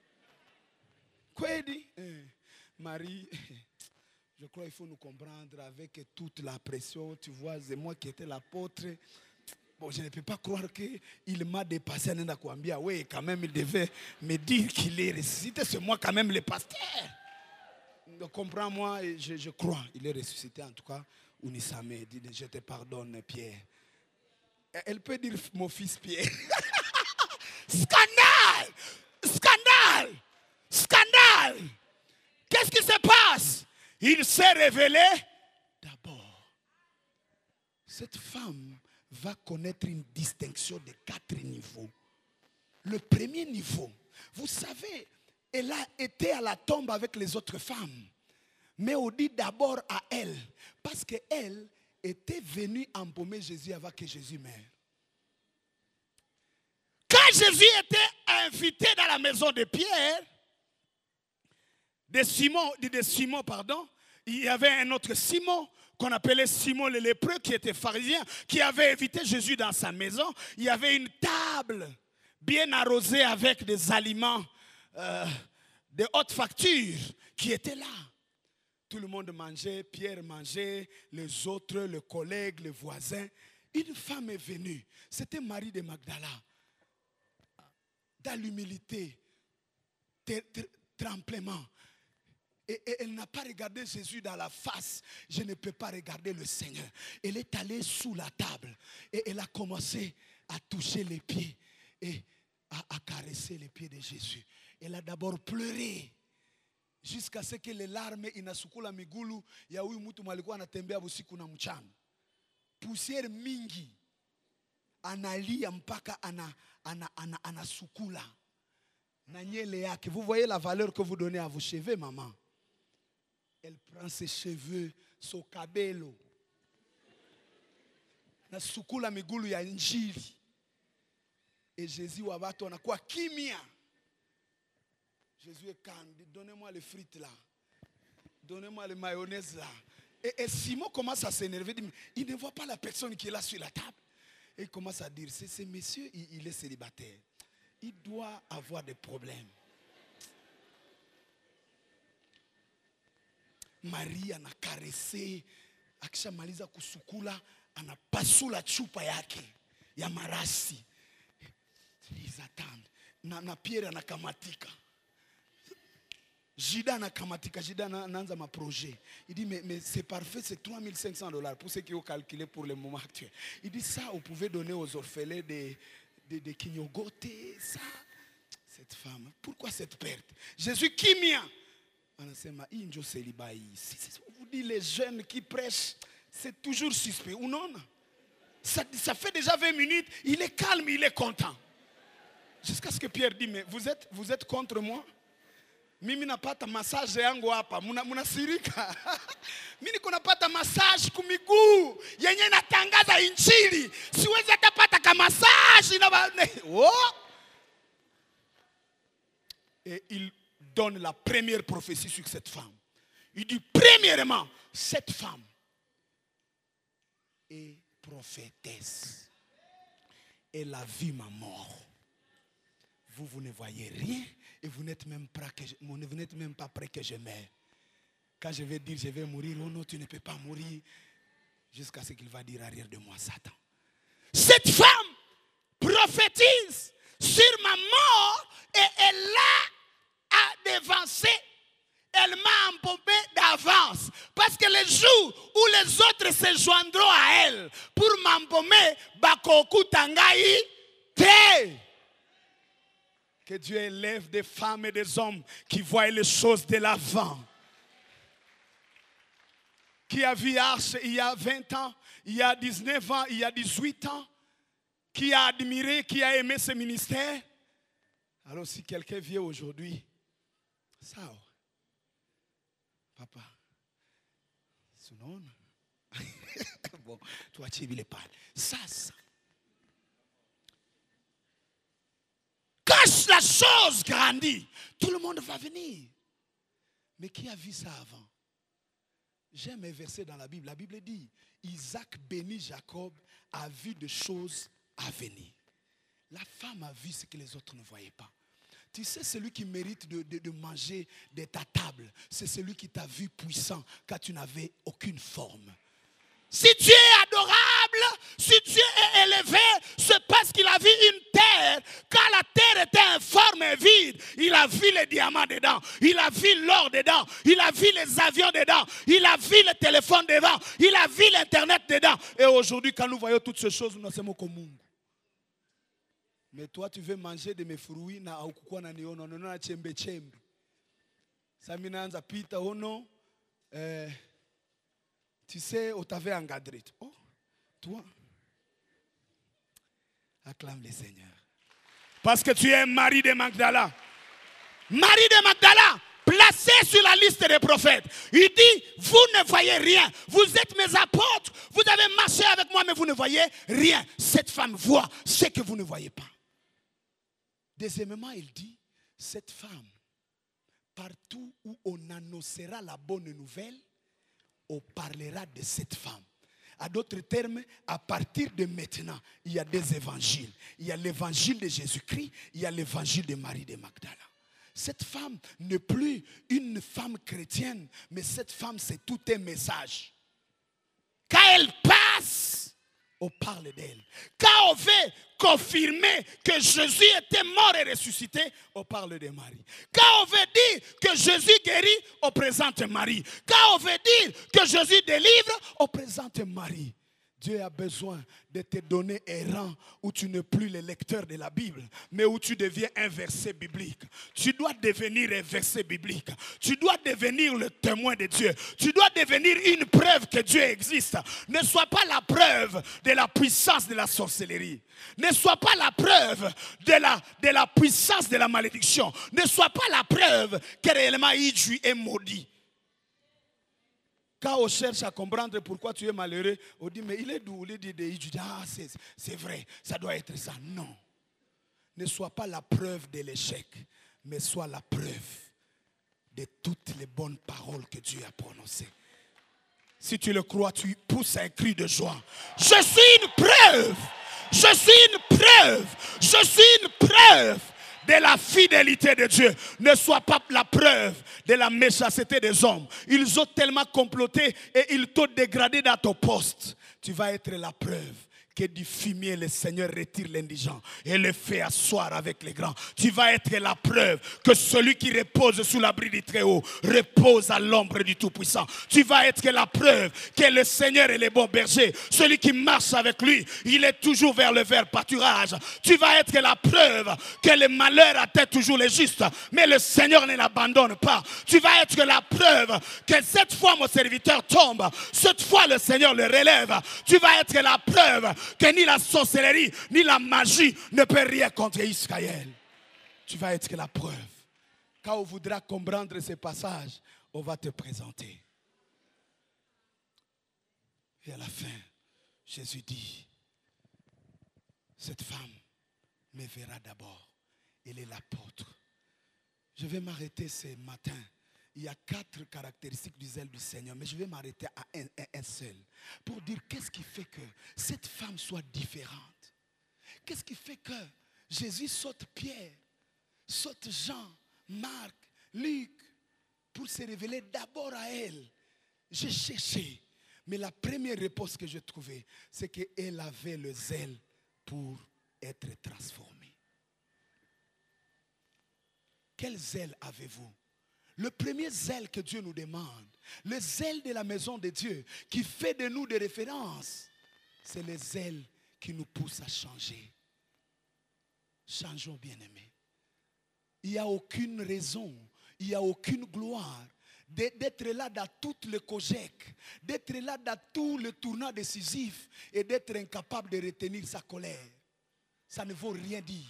Speaker 2: Kweli? Eh, Marie, je crois qu'il faut nous comprendre avec toute la pression. Tu vois, c'est moi qui étais l'apôtre. Bon, je ne peux pas croire qu'il m'a dépassé. Oui, quand même, il devait me dire qu'il est ressuscité. C'est moi quand même le pasteur. Comprends-moi, je, je crois. Il est ressuscité en tout cas. Unisame dit, je te pardonne, Pierre. Elle peut dire mon fils Pierre. Scandale! Scandale! Scandale! Qu'est-ce qui se passe? Il s'est révélé d'abord. Cette femme va connaître une distinction de quatre niveaux. Le premier niveau, vous savez, elle a été à la tombe avec les autres femmes. Mais on dit d'abord à elle, parce qu'elle, était venu embaumer Jésus avant que Jésus meure. Quand Jésus était invité dans la maison de Pierre, de Simon, de Simon, pardon, il y avait un autre Simon qu'on appelait Simon le lépreux, qui était pharisien, qui avait invité Jésus dans sa maison. Il y avait une table bien arrosée avec des aliments euh, de haute facture qui étaient là. Tout le monde mangeait, Pierre mangeait, les autres, les collègues, les voisins. Une femme est venue, c'était Marie de Magdala. Dans l'humilité, tremblement. Et, et elle n'a pas regardé Jésus dans la face. Je ne peux pas regarder le Seigneur. Elle est allée sous la table et elle a commencé à toucher les pieds et à, à caresser les pieds de Jésus. Elle a d'abord pleuré jusqu'à ce que les larmes inasukula migulu ya huyu mtu malikuwa anatembea usiku na mchana. Poussière mingi analia mpaka ana ana ana anasukula na nyele yake. Vous voyez la valeur que vous donnez à vos cheveux, maman. Elle prend ses cheveux, son cabello, na sukula migulu ya injili. Et Jésus wabatu anakuwa kimia. Jésus est calme. Donnez-moi les frites là. Donnez-moi les mayonnaise là. Et, et Simon commence à s'énerver. Il ne voit pas la personne qui est là sur la table. Et il commence à dire, c'est ce monsieur, il, il est célibataire. Il doit avoir des problèmes. Marie ana caressé. Akisha maliza kusukula. Ana pasula chupa yake. Ya marasi. Ils attendent. Na, na Pierre anakamatika. Jida anakamatika. Jida nanza ma projet. Il dit, mais, mais c'est parfait, c'est trois mille cinq cents dollars pour ceux qui ont calculé pour le moment actuel. Il dit, ça, vous pouvez donner aux orphelins des de, de Kinyogote, ça. Cette femme, pourquoi cette perte? Jésus qui mien. On vous dit, les jeunes qui prêchent, c'est toujours suspect, ou non? Ça, ça fait déjà vingt minutes, il est calme, il est content. Jusqu'à ce que Pierre dit, mais vous êtes, vous êtes contre moi? Mimi napata massage yangu hapa, muna munasirika. Mimi niko napata massage kumiguu yenye natangaza injili. Siwezi hata pata ka massage na oh! Et il donne la première prophétie sur cette femme. Il dit premièrement, cette femme est prophétesse. Elle a vu ma mort. Vous, vous ne voyez rien et vous n'êtes même pas prêt que je, vous n'êtes même pas prêt que je meure. Quand je vais dire je vais mourir, oh non, tu ne peux pas mourir. Jusqu'à ce qu'il va dire arrière de moi, Satan. Cette femme prophétise sur ma mort et elle l'a devancé. Elle m'a embaumé d'avance. Parce que le jour où les autres se joindront à elle pour m'embaumer, bakoku tangai te. Que Dieu élève des femmes et des hommes qui voient les choses de l'avant. Qui a vu Arche il y a vingt ans, il y a dix-neuf ans, il y a dix-huit ans. Qui a admiré, qui a aimé ce ministère. Alors si quelqu'un vient aujourd'hui, ça, papa, son nom, bon, toi tu ne pas. Ça, ça. Quand la chose grandit, tout le monde va venir. Mais qui a vu ça avant? J'aime un verset dans la Bible. La Bible dit, Isaac bénit Jacob, a vu des choses à venir. La femme a vu ce que les autres ne voyaient pas. Tu sais, celui qui mérite de, de, de manger de ta table, c'est celui qui t'a vu puissant quand tu n'avais aucune forme. Si Dieu est adorable, si Dieu est élevé, c'est parce qu'il a vu une terre. Quand la terre était informe et vide, il a vu les diamants dedans, il a vu l'or dedans, il a vu les avions dedans, il a vu le téléphone dedans, il a vu l'internet dedans. Et aujourd'hui, quand nous voyons toutes ces choses, nous sommes comme Mungu. Mais toi, tu veux manger de mes fruits, na aukukua na niono, no na chembe chembe. Samina anza pita ono, eh, tu sais, on t'avait encadré. Oh, toi, acclame le Seigneur. Parce que tu es Marie de Magdala. Marie de Magdala, placée sur la liste des prophètes. Il dit, vous ne voyez rien. Vous êtes mes apôtres. Vous avez marché avec moi, mais vous ne voyez rien. Cette femme voit ce que vous ne voyez pas. Deuxièmement, il dit, cette femme, partout où on annoncera la bonne nouvelle, on parlera de cette femme. À d'autres termes, à partir de maintenant, il y a des évangiles. Il y a l'évangile de Jésus-Christ, il y a l'évangile de Marie de Magdala. Cette femme n'est plus une femme chrétienne, mais cette femme, c'est tout un message. Quand elle passe, on parle d'elle. Quand on veut confirmer que Jésus était mort et ressuscité, on parle de Marie. Quand on veut dire que Jésus guérit, on présente Marie. Quand on veut dire que Jésus délivre, on présente Marie. Dieu a besoin de te donner un rang où tu n'es plus le lecteur de la Bible, mais où tu deviens un verset biblique. Tu dois devenir un verset biblique. Tu dois devenir le témoin de Dieu. Tu dois devenir une preuve que Dieu existe. Ne sois pas la preuve de la puissance de la sorcellerie. Ne sois pas la preuve de la, de la puissance de la malédiction. Ne sois pas la preuve que réellement Idju est maudit. Quand on cherche à comprendre pourquoi tu es malheureux, on dit, mais il est d'où? Il dit, dit ah, c'est vrai, ça doit être ça. Non. Ne sois pas la preuve de l'échec, mais sois la preuve de toutes les bonnes paroles que Dieu a prononcées. Si tu le crois, tu pousses un cri de joie. Je suis une preuve. Je suis une preuve. Je suis une preuve de la fidélité de Dieu. Ne sois pas la preuve de la méchanceté des hommes. Ils ont tellement comploté et ils t'ont dégradé dans ton poste. Tu vas être la preuve que du fumier le Seigneur retire l'indigent et le fait asseoir avec les grands. Tu vas être la preuve que celui qui repose sous l'abri du Très-Haut repose à l'ombre du Tout-Puissant. Tu vas être la preuve que le Seigneur est le bon berger. Celui qui marche avec lui, il est toujours vers le vert pâturage. Tu vas être la preuve que le malheur atteint toujours les justes, mais le Seigneur ne l'abandonne pas. Tu vas être la preuve que cette fois mon serviteur tombe, cette fois le Seigneur le relève. Tu vas être la preuve que ni la sorcellerie, ni la magie ne peut rien contre Israël. Tu vas être la preuve. Quand on voudra comprendre ce passage, on va te présenter. Et à la fin, Jésus dit, cette femme me verra d'abord. Elle est l'apôtre. Je vais m'arrêter ce matin. Il y a quatre caractéristiques du zèle du Seigneur, mais je vais m'arrêter à un, un, un seul. Pour dire qu'est-ce qui fait que cette femme soit différente. Qu'est-ce qui fait que Jésus saute Pierre, saute Jean, Marc, Luc, pour se révéler d'abord à elle. J'ai cherché, mais la première réponse que j'ai trouvée, c'est qu'elle avait le zèle pour être transformée. Quel zèle avez-vous? Le premier zèle que Dieu nous demande, le zèle de la maison de Dieu, qui fait de nous des références, c'est le zèle qui nous pousse à changer. Changeons, bien-aimés. Il n'y a aucune raison, il n'y a aucune gloire d'être là dans tout le cogec, d'être là dans tout le tournant décisif et d'être incapable de retenir sa colère. Ça ne vaut rien dire.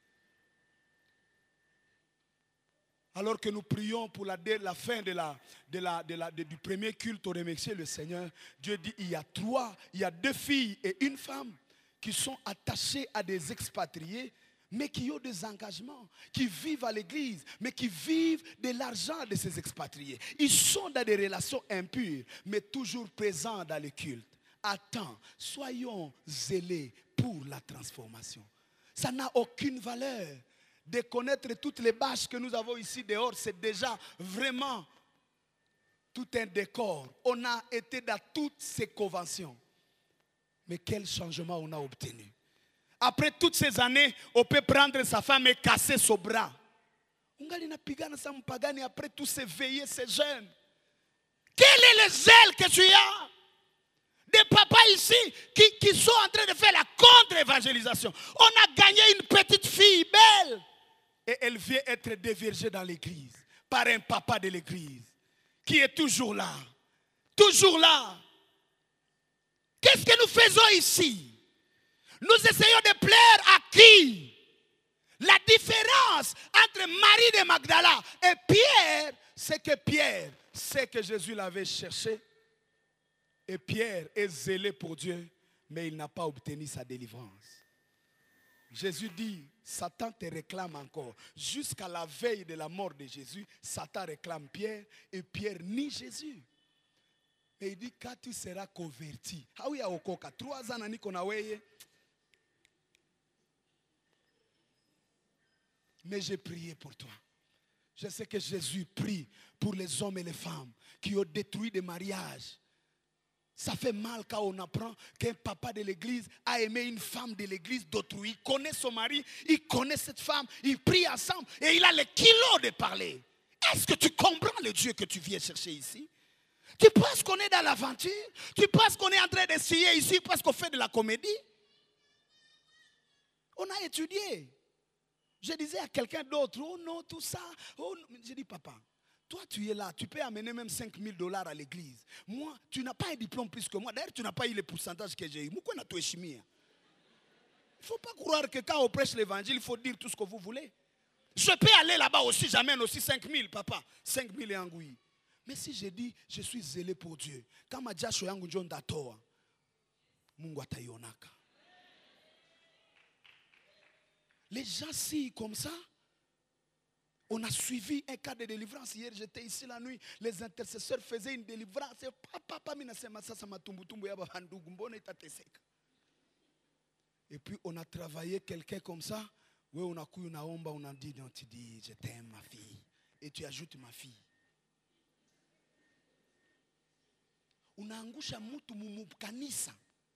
Speaker 2: Alors que nous prions pour la, la fin de la, de la, de la, de, du premier culte au remercier le Seigneur, Dieu dit il y a trois, il y a deux filles et une femme qui sont attachées à des expatriés, mais qui ont des engagements, qui vivent à l'église, mais qui vivent de l'argent de ces expatriés. Ils sont dans des relations impures, mais toujours présents dans le culte. Attends, soyons zélés pour la transformation. Ça n'a aucune valeur. De connaître toutes les bâches que nous avons ici dehors, c'est déjà vraiment tout un décor. On a été dans toutes ces conventions. Mais quel changement on a obtenu? Après toutes ces années, on peut prendre sa femme et casser son bras. Après tous ces veillées, ces jeunes. Quel est le zèle que tu as? Des papas ici qui, qui sont en train de faire la contre-évangélisation. On a gagné une petite fille belle. Et elle vient être dévergée dans l'église par un papa de l'église qui est toujours là. Toujours là. Qu'est-ce que nous faisons ici? Nous essayons de plaire à qui? La différence entre Marie de Magdala et Pierre, c'est que Pierre sait que Jésus l'avait cherché. Et Pierre est zélé pour Dieu, mais il n'a pas obtenu sa délivrance. Jésus dit, Satan te réclame encore. Jusqu'à la veille de la mort de Jésus, Satan réclame Pierre et Pierre nie Jésus. Et il dit, quand tu seras converti, ah oui, à Okoka, trois ans, mais j'ai prié pour toi. Je sais que Jésus prie pour les hommes et les femmes qui ont détruit des mariages. Ça fait mal quand on apprend qu'un papa de l'église a aimé une femme de l'église d'autrui. Il connaît son mari, il connaît cette femme, ils prient ensemble et il a le kilo de parler. Est-ce que tu comprends le Dieu que tu viens chercher ici? Tu penses qu'on est dans l'aventure? Tu penses qu'on est en train d'essayer ici parce qu'on fait de la comédie? On a étudié. Je disais à quelqu'un d'autre, oh non, tout ça. Oh non. Je dis, papa, toi tu es là, tu peux amener même cinq mille dollars à l'église. Moi, tu n'as pas un diplôme plus que moi. D'ailleurs, tu n'as pas eu le pourcentage que j'ai eu. Pourquoi on a tout échimé? Il ne faut pas croire que quand on prêche l'évangile, il faut dire tout ce que vous voulez. Je peux aller là-bas aussi, j'amène aussi cinq mille, papa. cinq mille et angouilles. Mais si je dis, je suis zélé pour Dieu, quand ma jasho yangu njo ndatoa, Mungu ataionaka. Les gens si comme ça, on a suivi un cas de délivrance. Hier, j'étais ici la nuit, les intercesseurs faisaient une délivrance. Et puis on a travaillé quelqu'un comme ça. Oui, on a cru une omba, on a dit, non, tu dis, je t'aime ma fille. Et tu ajoutes ma fille. Unaangusha mtu mumukanisa.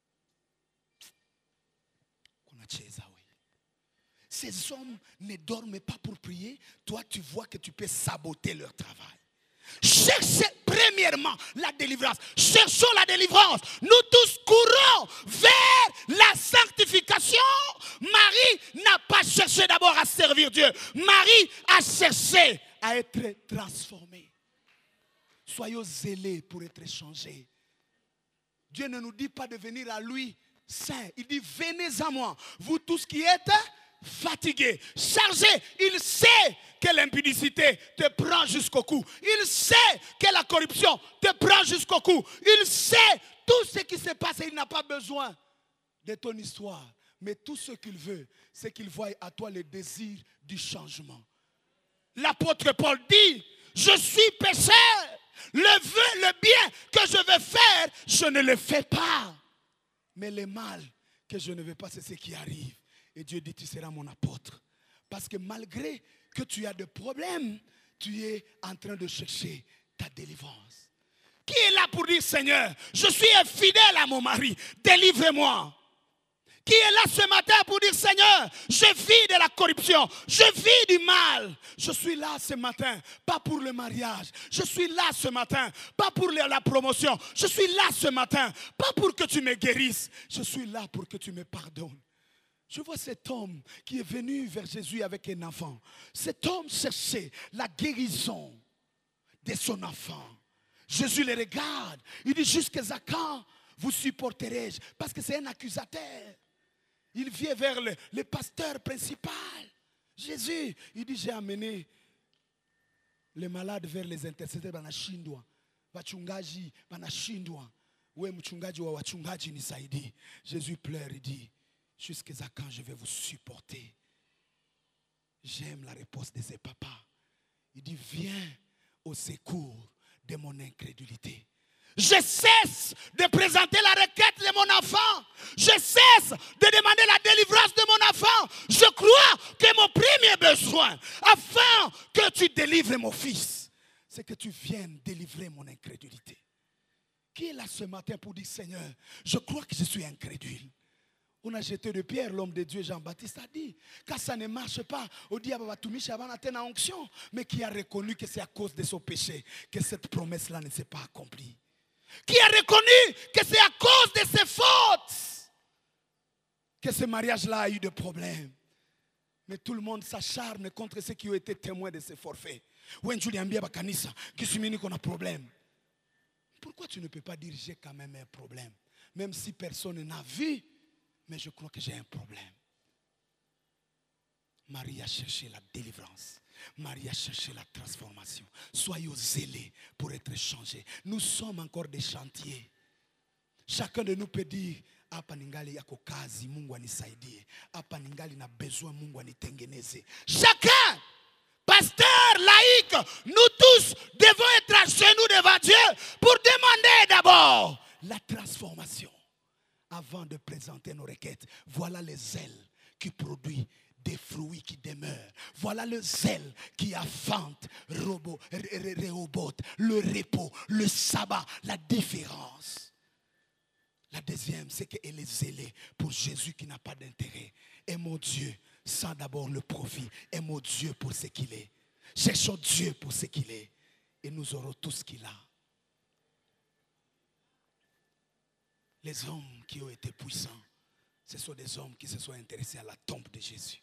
Speaker 2: Kuna cheza we. Ces hommes ne dorment pas pour prier. Toi, tu vois que tu peux saboter leur travail. Cherchez premièrement la délivrance. Cherchons la délivrance. Nous tous courons vers la sanctification. Marie n'a pas cherché d'abord à servir Dieu. Marie a cherché à être transformée. Soyons zélés pour être changés. Dieu ne nous dit pas de venir à lui saint. Il dit venez à moi, vous tous qui êtes fatigués, chargés. Il sait que l'impudicité te prend jusqu'au cou. Il sait que la corruption te prend jusqu'au cou. Il sait tout ce qui se passe et il n'a pas besoin de ton histoire. Mais tout ce qu'il veut, c'est qu'il voie à toi le désir du changement. L'apôtre Paul dit, je suis pécheur. Le vœu, le bien que je veux faire, je ne le fais pas. Mais le mal que je ne veux pas, c'est ce qui arrive. Et Dieu dit, tu seras mon apôtre. Parce que malgré que tu as des problèmes, tu es en train de chercher ta délivrance. Qui est là pour dire, Seigneur, je suis infidèle à mon mari, délivre-moi. Qui est là ce matin pour dire, Seigneur, je vis de la corruption, je vis du mal. Je suis là ce matin, pas pour le mariage. Je suis là ce matin, pas pour la promotion. Je suis là ce matin, pas pour que tu me guérisses. Je suis là pour que tu me pardonnes. Je vois cet homme qui est venu vers Jésus avec un enfant. Cet homme cherchait la guérison de son enfant. Jésus le regarde. Il dit, jusqu'à quand vous supporterai-je? Parce que c'est un accusateur. Il vient vers le, le pasteur principal. Jésus, il dit, j'ai amené les malades vers les intercesseurs. Banashindwa. Wachungaji, banashindwa. We mchungaji wa wachungaji nisaidie. Jésus pleure, il dit, jusqu'à quand je vais vous supporter? J'aime la réponse de ses papas. Il dit, viens au secours de mon incrédulité. Je cesse de présenter la requête de mon enfant. Je cesse de demander la délivrance de mon enfant. Je crois que mon premier besoin, afin que tu délivres mon fils, c'est que tu viennes délivrer mon incrédulité. Qui est là ce matin pour dire, Seigneur, je crois que je suis incrédule. On a jeté de pierre, l'homme de Dieu Jean-Baptiste a dit, quand ça ne marche pas, on dit, à onction, mais qui a reconnu que c'est à cause de son péché que cette promesse-là ne s'est pas accomplie. Qui a reconnu que c'est à cause de ses fautes que ce mariage-là a eu des problèmes. Mais tout le monde s'acharne contre ceux qui ont été témoins de ces forfaits. Pourquoi tu ne peux pas dire j'ai quand même un problème? Même si personne n'a vu, mais je crois que j'ai un problème. Marie a cherché la délivrance. Marie a cherché la transformation. Soyez zélés pour être changés. Nous sommes encore des chantiers. Chacun de nous peut dire, hapa ningali yako kazi, Mungu anisaidie. Hapa ningali na besoin, Mungu anitengeneze. Chacun, pasteur, laïc, nous tous devons être à genoux devant Dieu pour demander d'abord la transformation avant de présenter nos requêtes. Voilà le zèle qui produit des fruits qui demeurent. Voilà le zèle qui affante Rehoboth, le repos, le sabbat, la différence. La deuxième, c'est qu'elle est zélée pour Jésus qui n'a pas d'intérêt. Aimons Dieu sans d'abord le profit. Aimons Dieu pour ce qu'il est. Cherchons Dieu pour ce qu'il est. Et nous aurons tout ce qu'il a. Les hommes qui ont été puissants, ce sont des hommes qui se sont intéressés à la tombe de Jésus.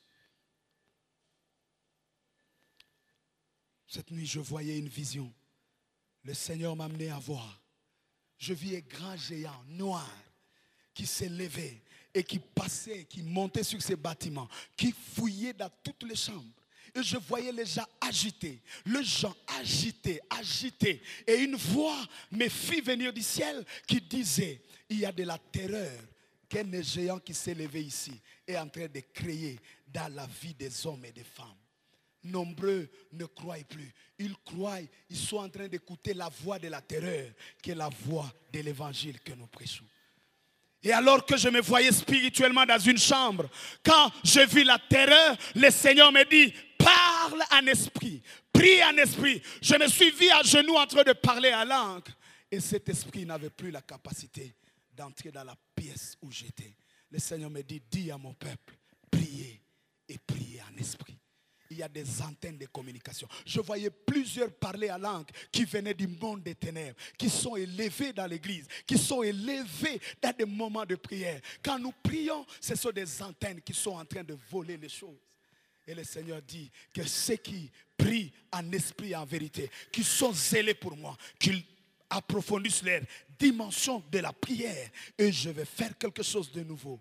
Speaker 2: Cette nuit, je voyais une vision. Le Seigneur m'a amené à voir. Je vis un grand géant noir qui s'est levé et qui passait, qui montait sur ces bâtiments, qui fouillait dans toutes les chambres. Et je voyais les gens agités, les gens agités, agités. Et une voix me fit venir du ciel qui disait, il y a de la terreur qu'un géant qui s'est levé ici est en train de créer dans la vie des hommes et des femmes. Nombreux ne croient plus. Ils croient, ils sont en train d'écouter la voix de la terreur, qui est la voix de l'évangile que nous prêchons. Et alors que je me voyais spirituellement dans une chambre, quand je vis la terreur, le Seigneur me dit, parle en esprit, prie en esprit. Je me suis vu à genoux en train de parler en langue. Et cet esprit n'avait plus la capacité d'entrer dans la pièce où j'étais. Le Seigneur me dit, dis à mon peuple, priez et priez en esprit. Il y a des antennes de communication. Je voyais plusieurs parler en langue qui venaient du monde des ténèbres, qui sont élevés dans l'église, qui sont élevés dans des moments de prière. Quand nous prions, ce sont des antennes qui sont en train de voler les choses. Et le Seigneur dit que ceux qui prient en esprit et en vérité, qui sont zélés pour moi, qu'ils approfondissent leur dimension de la prière, et je vais faire quelque chose de nouveau.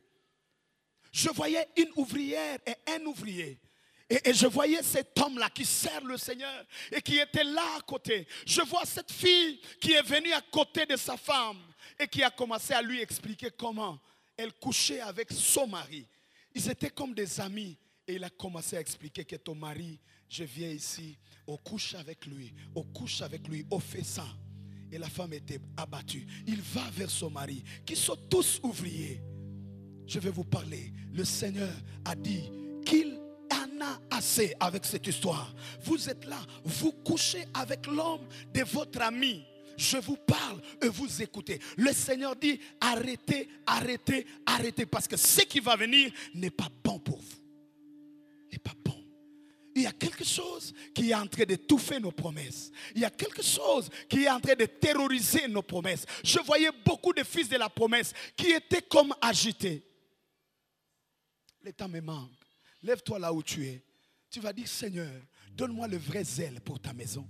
Speaker 2: Je voyais une ouvrière et un ouvrier. Et, et je voyais cet homme-là qui sert le Seigneur et qui était là à côté. Je vois cette fille qui est venue à côté de sa femme et qui a commencé à lui expliquer comment elle couchait avec son mari. Ils étaient comme des amis et il a commencé à expliquer que ton mari, je viens ici, on couche avec lui, on couche avec lui, on fait ça. Et la femme était abattue. Il va vers son mari, qui sont tous ouvriers. Je vais vous parler. Le Seigneur a dit qu'il en a assez avec cette histoire. Vous êtes là, vous couchez avec l'homme de votre ami. Je vous parle et vous écoutez. Le Seigneur dit arrêtez, arrêtez, arrêtez. Parce que ce qui va venir n'est pas bon pour vous. N'est pas bon. Il y a quelque chose qui est en train d'étouffer nos promesses. Il y a quelque chose qui est en train de terroriser nos promesses. Je voyais beaucoup de fils de la promesse qui étaient comme agités. Le temps me manque. Lève-toi là où tu es. Tu vas dire, Seigneur, donne-moi le vrai zèle pour ta maison.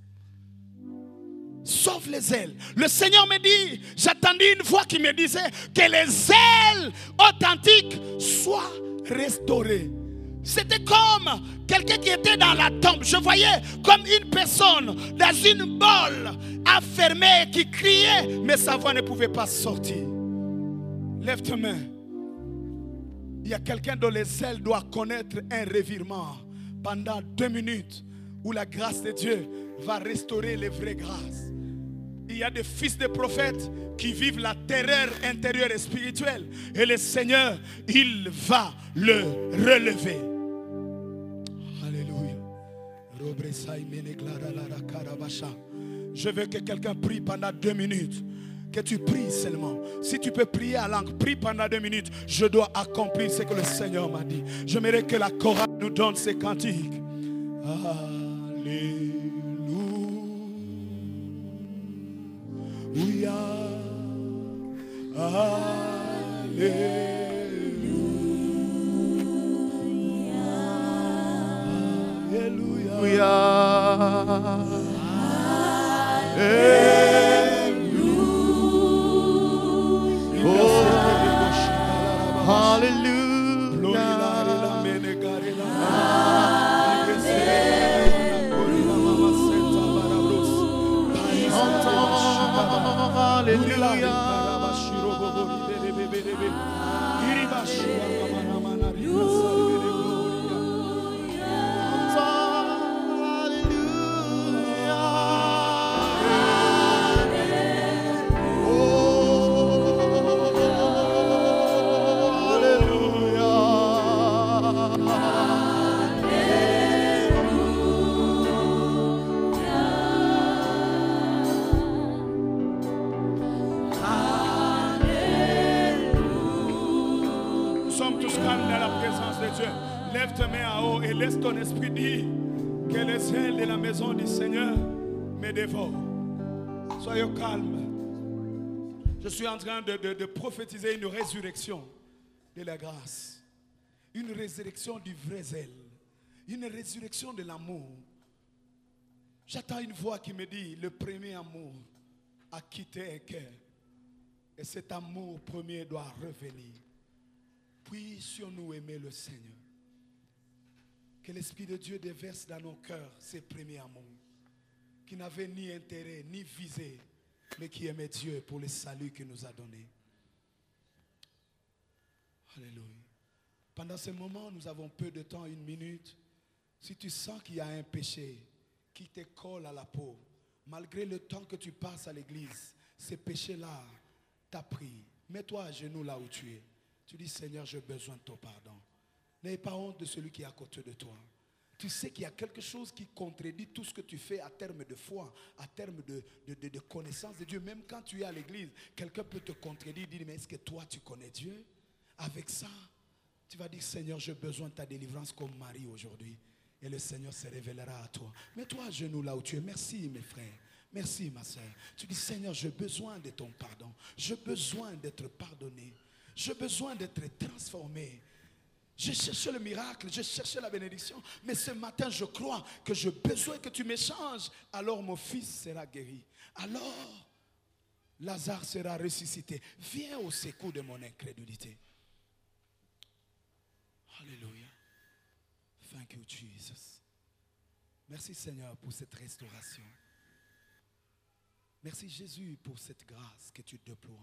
Speaker 2: Sauve les ailes. Le Seigneur me dit, j'attendais une voix qui me disait que les ailes authentiques soient restaurées. C'était comme quelqu'un qui était dans la tombe. Je voyais comme une personne dans une bolle enfermée qui criait, mais sa voix ne pouvait pas sortir. Lève ta main. Il y a quelqu'un dont les ailes doivent connaître un revirement pendant deux minutes où la grâce de Dieu va restaurer les vraies grâces. Il y a des fils de prophètes qui vivent la terreur intérieure et spirituelle. Et le Seigneur, il va le relever. Alléluia. Je veux que quelqu'un prie pendant deux minutes. Que tu pries seulement. Si tu peux prier à langue, prie pendant deux minutes. Je dois accomplir ce que le Seigneur m'a dit. J'aimerais que la chorale nous donne ces cantiques. Alléluia. Alléluia.
Speaker 3: Hallelujah.
Speaker 2: Lève tes mains en haut et laisse ton esprit dire que les ailes de la maison du Seigneur me dévorent. Soyez calmes. Je suis en train de, de, de prophétiser une résurrection de la grâce. Une résurrection du vrai zèle. Une résurrection de l'amour. J'attends une voix qui me dit, le premier amour a quitté un cœur. Et cet amour premier doit revenir. Puissions-nous aimer le Seigneur. Que l'Esprit de Dieu déverse dans nos cœurs ses premiers amours, qui n'avaient ni intérêt, ni visée, mais qui aimait Dieu pour le salut qu'il nous a donné. Alléluia. Pendant ce moment, nous avons peu de temps, une minute. Si tu sens qu'il y a un péché qui te colle à la peau, malgré le temps que tu passes à l'église, ce péché-là t'a pris. Mets-toi à genoux là où tu es. Tu dis, Seigneur, j'ai besoin de ton pardon. N'aie pas honte de celui qui est à côté de toi. Tu sais qu'il y a quelque chose qui contredit tout ce que tu fais à terme de foi, à terme de, de, de, de connaissance de Dieu. Même quand tu es à l'église, quelqu'un peut te contredire, dire, mais est-ce que toi tu connais Dieu? Avec ça, tu vas dire, Seigneur, j'ai besoin de ta délivrance comme Marie aujourd'hui. Et le Seigneur se révélera à toi. Mets-toi à genoux là où tu es. Merci mes frères. Merci ma soeur. Tu dis, Seigneur, j'ai besoin de ton pardon. J'ai besoin d'être pardonné. J'ai besoin d'être transformé. J'ai cherché le miracle, j'ai cherché la bénédiction. Mais ce matin, je crois que j'ai besoin que tu m'échanges. Alors mon fils sera guéri. Alors, Lazare sera ressuscité. Viens au secours de mon incrédulité. Alléluia. Thank you, Jesus. Merci Seigneur pour cette restauration. Merci Jésus pour cette grâce que tu déploies.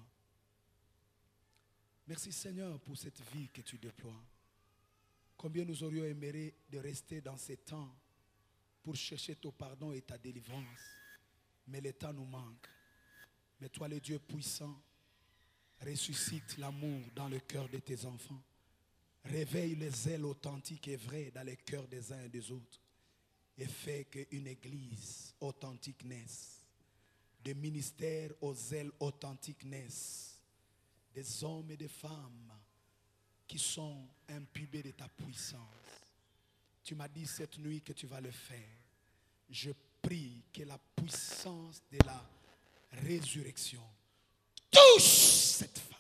Speaker 2: Merci Seigneur pour cette vie que tu déploies. Combien nous aurions aimé de rester dans ces temps pour chercher ton pardon et ta délivrance. Mais le temps nous manque. Mais toi, le Dieu puissant, ressuscite l'amour dans le cœur de tes enfants. Réveille les ailes authentiques et vraies dans les cœurs des uns et des autres. Et fais qu'une église authentique naisse. Des ministères aux ailes authentiques naissent. Des hommes et des femmes qui sont imbibés de ta puissance. Tu m'as dit cette nuit que tu vas le faire. Je prie que la puissance de la résurrection touche cette femme,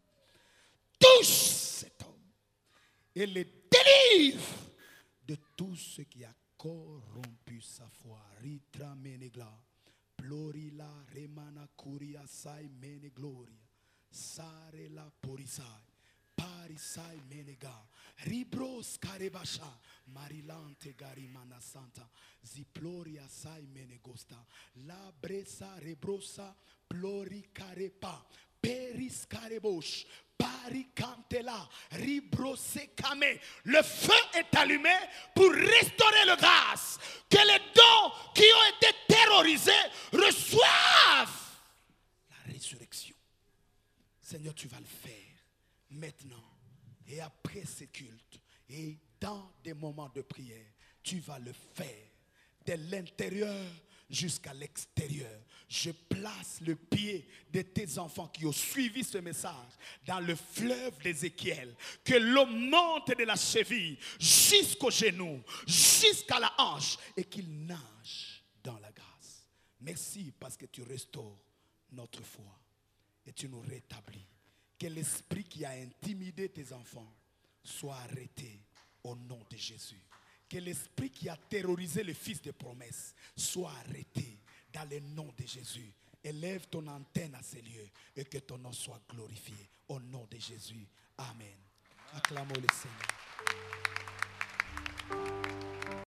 Speaker 2: touche cet homme et le délivre de tout ce qui a corrompu sa foi. Ritra menegla, plorila remana kuria sai mene gloria, sare la porisai. Parisai menega, ribros karebasha, marilante garimana santa, ziploria sai menegosta, la bresa rebrosa, plori carepa, peris carebosh, paricantela, ribrose kame. Le feu est allumé pour restaurer le grâce, que les dons qui ont été terrorisés reçoivent la résurrection. Seigneur, tu vas le faire. Maintenant et après ce culte et dans des moments de prière, tu vas le faire de l'intérieur jusqu'à l'extérieur. Je place le pied de tes enfants qui ont suivi ce message dans le fleuve d'Ézéchiel. Que l'eau monte de la cheville jusqu'au genou, jusqu'à la hanche et qu'il nage dans la grâce. Merci parce que tu restaures notre foi et tu nous rétablis. Que l'esprit qui a intimidé tes enfants soit arrêté au nom de Jésus. Que l'esprit qui a terrorisé le fils de promesse soit arrêté dans le nom de Jésus. Élève ton antenne à ces lieux et que ton nom soit glorifié au nom de Jésus. Amen. Acclamons le Seigneur.